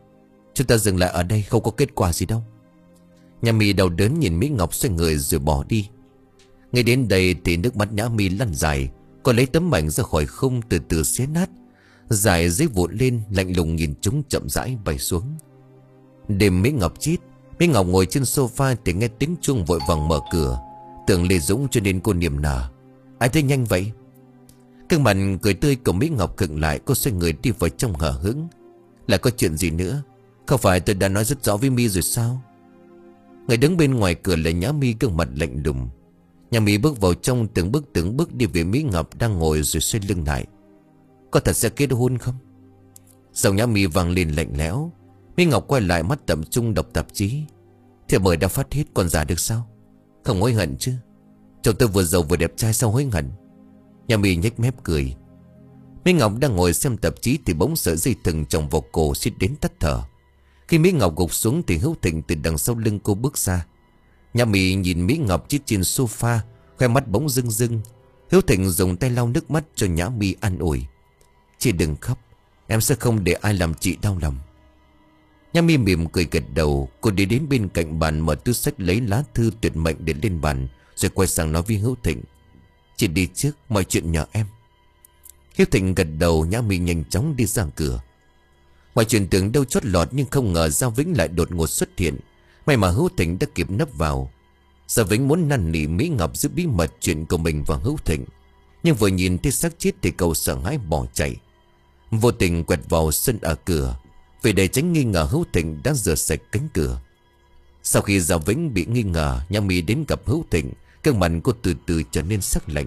A: Chúng ta dừng lại ở đây, không có kết quả gì đâu. Nhã Mi đau đớn nhìn Mỹ Ngọc xoay người rồi bỏ đi. Ngay đến đây thì nước mắt Nhã Mi lăn dài. Cô lấy tấm mảnh ra khỏi khung, từ từ xé nát, dài giấy vụn lên, lạnh lùng nhìn chúng chậm rãi bay xuống. Đêm Mỹ Ngọc chít. Mỹ Ngọc ngồi trên sofa thì nghe tiếng chuông vội vàng mở cửa. Tưởng Lê Dũng cho nên cô niềm nở. Ai tới nhanh vậy? Cương mặt cười tươi của Mỹ Ngọc khựng lại. Cô xoay người đi vào trong hờ hững. Là có chuyện gì nữa? Không phải tôi đã nói rất rõ với Mi rồi sao? Người đứng bên ngoài cửa là Nhã Mi, gương mặt lạnh lùng. Nhã Mi bước vào trong, từng bước từng bước đi về Mỹ Ngọc đang ngồi rồi xoay lưng lại. Có thật sẽ kết hôn không? Giọng Nhã Mi vang lên lạnh lẽo. Mỹ Ngọc quay lại, mắt tập trung đọc tạp chí. Thiệp mời đã phát hết, còn giả được sao? Không hối hận chứ? Chồng tôi vừa giàu vừa đẹp trai, sao hối hận? Nhã Mi nhếch mép cười. Mỹ Ngọc đang ngồi xem tạp chí thì bỗng sợi dây thừng chồng vào cổ suýt đến tắt thở. Khi Mỹ Ngọc gục xuống thì Hữu Thịnh từ đằng sau lưng cô bước ra. Nhã Mi nhìn Mỹ Ngọc chít trên sofa, khoe mắt bỗng rưng rưng. Hữu Thịnh dùng tay lau nước mắt cho Nhã Mi an ủi. Chị đừng khóc, em sẽ không để ai làm chị đau lòng. Nhã Mi mỉm cười gật đầu. Cô đi đến bên cạnh bàn, mở túi xách lấy lá thư tuyệt mệnh để lên bàn, rồi quay sang nói với Hữu Thịnh. Chị đi trước, mọi chuyện nhờ em. Hữu Thịnh gật đầu. Nhã Mi nhanh chóng đi ra cửa. Mọi chuyện tưởng đâu chót lọt, nhưng không ngờ Giao Vĩnh lại đột ngột xuất hiện. May mà Hữu Thịnh đã kịp nấp vào. Giao Vĩnh muốn năn nỉ Mỹ Ngọc giữ bí mật chuyện của mình và Hữu Thịnh, nhưng vừa nhìn thấy xác chết thì cậu sợ hãi bỏ chạy. Vô tình quẹt vào sân ở cửa, vì để tránh nghi ngờ Hữu Thịnh đã rửa sạch cánh cửa. Sau khi Giao Vĩnh bị nghi ngờ, Nhã Mi đến gặp Hữu Thịnh. Gương mặt cô từ từ trở nên sắc lạnh.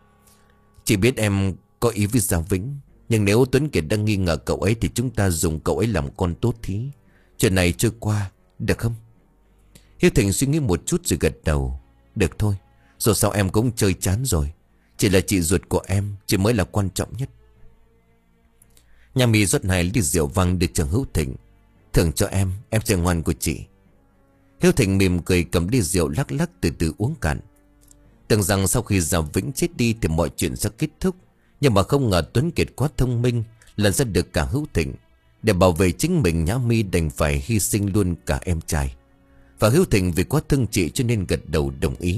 A: Chỉ biết em có ý với Giao Vĩnh, nhưng nếu Tuấn Kiệt đang nghi ngờ cậu ấy thì chúng ta dùng cậu ấy làm con tốt thí. Chuyện này trôi qua, được không? Hiếu Thịnh suy nghĩ một chút rồi gật đầu. Được thôi, dù sao em cũng chơi chán rồi. Chỉ là chị ruột của em, chị mới là quan trọng nhất. Nhã Mi rót hai ly rượu vang được cho Hữu Thịnh. Thưởng cho em, em sẽ ngoan của chị. Hiếu Thịnh mỉm cười cầm ly rượu lắc lắc từ từ uống cạn. Tưởng rằng sau khi Giao Vĩnh chết đi thì mọi chuyện sẽ kết thúc, nhưng mà không ngờ Tuấn Kiệt quá thông minh, lần ra được cả Hữu Thịnh. Để bảo vệ chính mình, Nhã Mi đành phải hy sinh luôn cả em trai. Và Hữu Thịnh vì quá thương chị cho nên gật đầu đồng ý.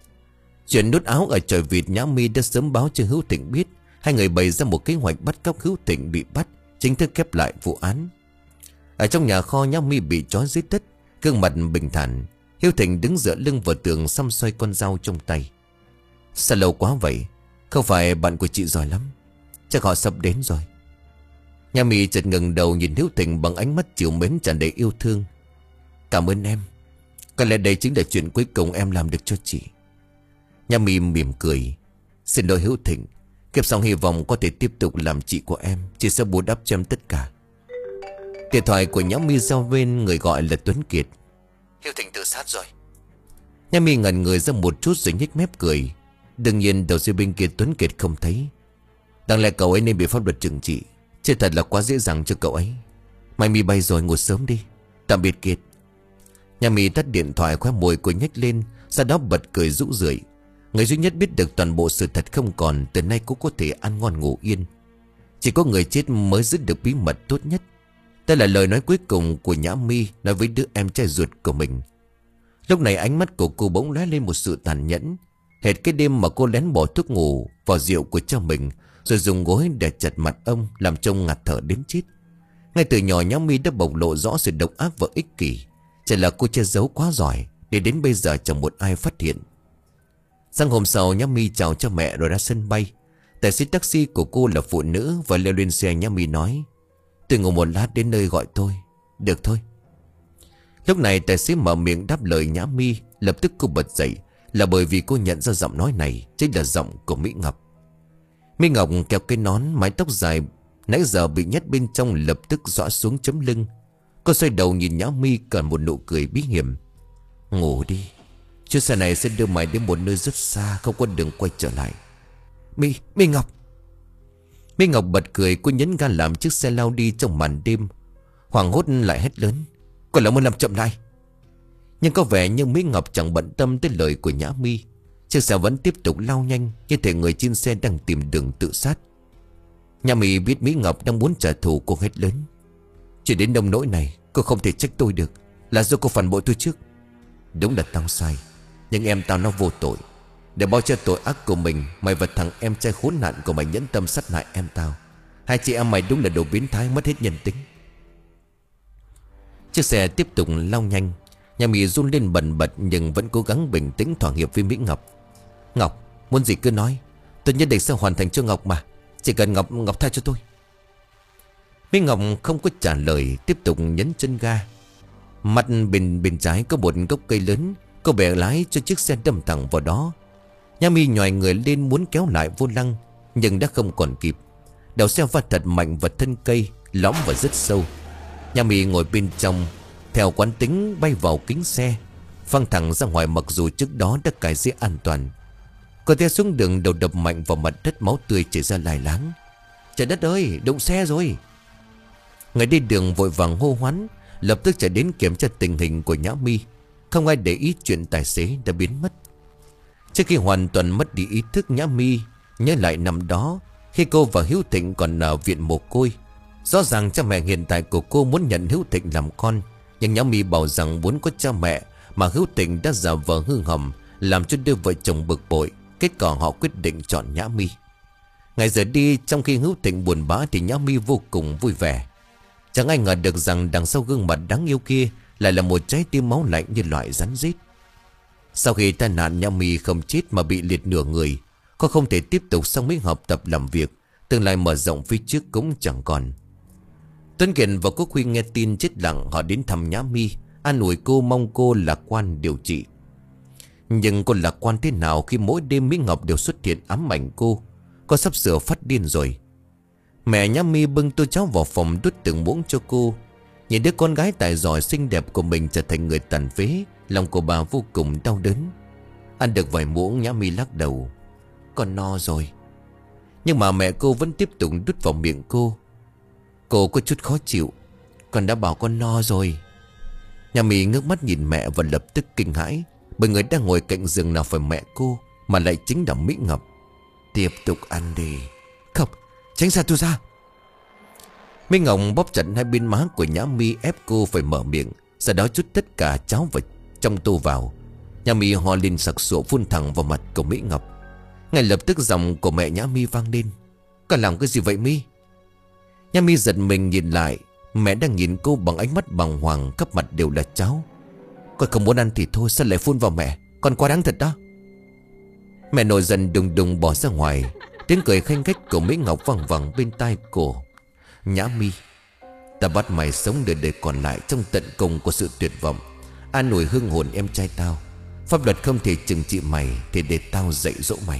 A: Chuyện nút áo ở chòi vịt, Nhã Mi đã sớm báo cho Hữu Thịnh biết. Hai người bày ra một kế hoạch bắt cóc Hữu Thịnh bị bắt, chính thức khép lại vụ án. Ở trong nhà kho, Nhã Mi bị trói dưới đất, gương mặt bình thản. Hữu Thịnh đứng dựa lưng vào tường, xăm xoay con dao trong tay. Sao lâu quá vậy? Không phải bạn của chị giỏi lắm? Chắc họ sắp đến rồi. Nhã Mi chợt ngẩng đầu nhìn Hữu Thịnh bằng ánh mắt trìu mến tràn đầy yêu thương. Cảm ơn em. Có lẽ đây chính là chuyện cuối cùng em làm được cho chị. Nhã Mi mỉm cười. Xin lỗi Hữu Thịnh, kiếp sau hy vọng có thể tiếp tục làm chị của em. Chị sẽ bù đắp cho em tất cả. Điện thoại của Nhã Mi reo bên, người gọi là Tuấn Kiệt. Hữu Thịnh tự sát rồi. Nhã Mi ngẩn người ra một chút rồi nhếch mép cười. Đương nhiên đầu dây bên kia Tuấn Kiệt không thấy. Đáng lẽ cậu ấy nên bị pháp luật trừng trị, chứ thật là quá dễ dàng cho cậu ấy. Mai Mi bay rồi, ngủ sớm đi. Tạm biệt Kiệt. Nhã Mi tắt điện thoại, khóe môi cô nhếch lên, sau đó bật cười rũ rượi. Người duy nhất biết được toàn bộ sự thật không còn, từ nay cũng có thể ăn ngon ngủ yên. Chỉ có người chết mới giữ được bí mật tốt nhất. Đây là lời nói cuối cùng của Nhã Mi nói với đứa em trai ruột của mình. Lúc này ánh mắt của cô bỗng lóe lên một sự tàn nhẫn, hệt cái đêm mà cô lén bỏ thuốc ngủ vào rượu của cha mình, rồi dùng gối để chặt mặt ông, làm trông ngạt thở đến chết. Ngay từ nhỏ, Nhã Mi đã bộc lộ rõ sự độc ác và ích kỷ. Chỉ là cô che giấu quá giỏi, để đến bây giờ chẳng một ai phát hiện. Sáng hôm sau, Nhã Mi chào cho mẹ rồi ra sân bay. Tài xế taxi của cô là phụ nữ và leo lên xe. Nhã Mi nói: Tôi ngủ một lát, đến nơi gọi tôi. Được thôi. Lúc này tài xế mở miệng đáp lời Nhã Mi. Lập tức cô bật dậy, là bởi vì cô nhận ra giọng nói này chính là giọng của Mỹ Ngọc. Mỹ Ngọc kéo cái nón, mái tóc dài nãy giờ bị nhét bên trong lập tức xõa xuống chấm lưng. Cô xoay đầu nhìn Nhã Mi, cần một nụ cười bí hiểm. Ngủ đi, chiếc xe này sẽ đưa mày đến một nơi rất xa, không có đường quay trở lại. Mi, Mi Ngọc. Mỹ Ngọc bật cười, cô nhấn ga làm chiếc xe lao đi trong màn đêm. Hoàng hốt lại hét lớn: Còn là muốn làm chậm lại. Nhưng có vẻ như Mỹ Ngọc chẳng bận tâm tới lời của Nhã Mi. Chiếc xe vẫn tiếp tục lao nhanh, như thể người trên xe đang tìm đường tự sát. Nhã Mi biết Mỹ Ngọc đang muốn trả thù, cô hét lớn: Chỉ đến nông nỗi này, Cô không thể trách tôi được. Là do cô phản bội tôi trước. Đúng là tao sai, nhưng em tao nó vô tội. Để bao che tội ác của mình, mày và thằng em trai khốn nạn của mày nhẫn tâm sát hại em tao. Hai chị em mày đúng là đồ biến thái, mất hết nhân tính. Chiếc xe tiếp tục lao nhanh. Nhà Mỹ run lên bần bật nhưng vẫn cố gắng bình tĩnh thỏa hiệp với Mỹ Ngọc. Ngọc, muốn gì cứ nói, tôi nhất định sẽ hoàn thành cho Ngọc mà. Chỉ cần Ngọc Ngọc tha cho tôi. Mỹ Ngọc không có trả lời, tiếp tục nhấn chân ga. Mặt bên bên trái có một gốc cây lớn. Cô bẻ lái cho chiếc xe đâm thẳng vào đó. Nhã Mi nhòi người lên muốn kéo lại vô lăng, nhưng đã không còn kịp. Đầu xe va thật mạnh vào thân cây, lõm và rất sâu. Nhã Mi ngồi bên trong, theo quán tính bay vào kính xe, phăng thẳng ra ngoài mặc dù trước đó đã cài dây an toàn. Cô té xuống đường, đầu đập mạnh vào mặt đất, máu tươi chảy ra lai láng. Trời đất ơi, đụng xe rồi. Người đi đường vội vàng hô hoán, lập tức chạy đến kiểm tra tình hình của Nhã Mi. Không ai để ý chuyện tài xế đã biến mất. Trước khi hoàn toàn mất đi ý thức, Nhã Mi nhớ lại năm đó khi cô và Hữu Thịnh còn ở viện mồ côi. Rõ ràng cha mẹ hiện tại của cô muốn nhận Hữu Thịnh làm con, nhưng Nhã Mi bảo rằng muốn có cha mẹ mà Hữu Thịnh đã giả vờ hư hỏng, làm cho đôi vợ chồng bực bội. Kết quả họ quyết định chọn Nhã Mi. Ngày giờ đi, trong khi Hữu Thịnh buồn bã thì Nhã Mi vô cùng vui vẻ. Chẳng ai ngờ được rằng đằng sau gương mặt đáng yêu kia lại là một trái tim máu lạnh như loại rắn rết. Sau khi tai nạn, Nhã Mi không chết mà bị liệt nửa người. Cô không thể tiếp tục sang Mỹ học tập làm việc, tương lai mở rộng phía trước cũng chẳng còn. Tuấn Kiệt và Quốc Huy nghe tin chết lặng, họ đến thăm Nhã Mi, an ủi cô, mong cô lạc quan điều trị. Nhưng cô lạc quan thế nào khi mỗi đêm Mỹ Ngọc đều xuất hiện ám ảnh cô? Cô sắp sửa phát điên rồi. Mẹ Nhã Mi bưng tô cháo vào phòng đút từng muỗng cho cô. Nhìn đứa con gái tài giỏi xinh đẹp của mình trở thành người tàn phế, lòng của bà vô cùng đau đớn. Ăn được vài muỗng, Nhã Mi lắc đầu. Con no rồi. Nhưng mà mẹ cô vẫn tiếp tục đút vào miệng cô. Cô có chút khó chịu. Con đã bảo con no rồi. Nhã Mi ngước mắt nhìn mẹ và lập tức kinh hãi, bởi người đang ngồi cạnh giường nào phải mẹ cô mà lại chính là Mỹ Ngọc. Tiếp tục ăn đi. Không, tránh xa tôi ra. Mỹ Ngọc bóp chặt hai bên má của Nhã Mi, ép cô phải mở miệng, sau đó chút tất cả cháo vào trong tô vào. Nhã Mi ho lên sặc sụa phun thẳng vào mặt của Mỹ Ngọc. Ngay lập tức giọng của mẹ Nhã Mi vang lên. Con làm cái gì vậy Mi? Nhã Mi giật mình nhìn lại. Mẹ đang nhìn cô bằng ánh mắt bàng hoàng, khắp mặt đều là cháo. Con không muốn ăn thì thôi, sao lại phun vào mẹ? Con quá đáng thật đó. Mẹ nổi giận đùng đùng bỏ ra ngoài. Tiếng cười khanh khách của Mỹ Ngọc vang vẳng bên tai cổ. Nhã Mi, ta bắt mày sống đời đời còn lại trong tận cùng của sự tuyệt vọng, an ủi hương hồn em trai tao. Pháp luật không thể trừng trị mày thì để tao dạy dỗ mày.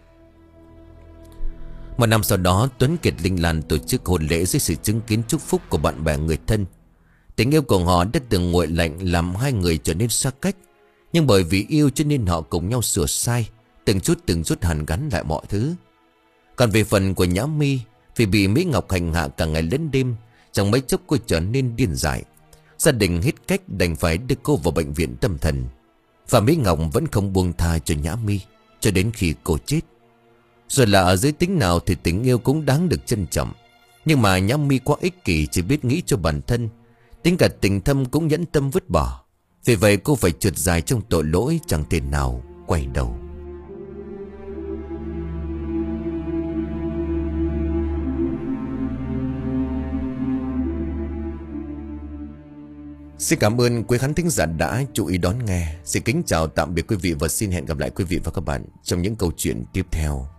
A: Một năm sau đó, Tuấn Kiệt Linh Lan tổ chức hôn lễ dưới sự chứng kiến chúc phúc của bạn bè người thân. Tình yêu của họ đã từng nguội lạnh, làm hai người trở nên xa cách. Nhưng bởi vì yêu cho nên họ cùng nhau sửa sai, từng chút từng chút hàn gắn lại mọi thứ. Còn về phần của Nhã Mi, vì bị Mỹ Ngọc hành hạ cả ngày lẫn đêm, chẳng mấy chốc cô trở nên điên dại. Gia đình hết cách đành phải đưa cô vào bệnh viện tâm thần. Và Mỹ Ngọc vẫn không buông tha cho Nhã Mi cho đến khi cô chết. Rồi là ở giới tính nào thì tình yêu cũng đáng được trân trọng. Nhưng mà Nhã Mi quá ích kỷ, chỉ biết nghĩ cho bản thân. Tính cả tình thâm cũng nhẫn tâm vứt bỏ. Vì vậy cô phải trượt dài trong tội lỗi chẳng thể nào quay đầu. Xin cảm ơn quý khán thính giả đã chú ý đón nghe. Xin kính chào tạm biệt quý vị và xin hẹn gặp lại quý vị và các bạn trong những câu chuyện tiếp theo.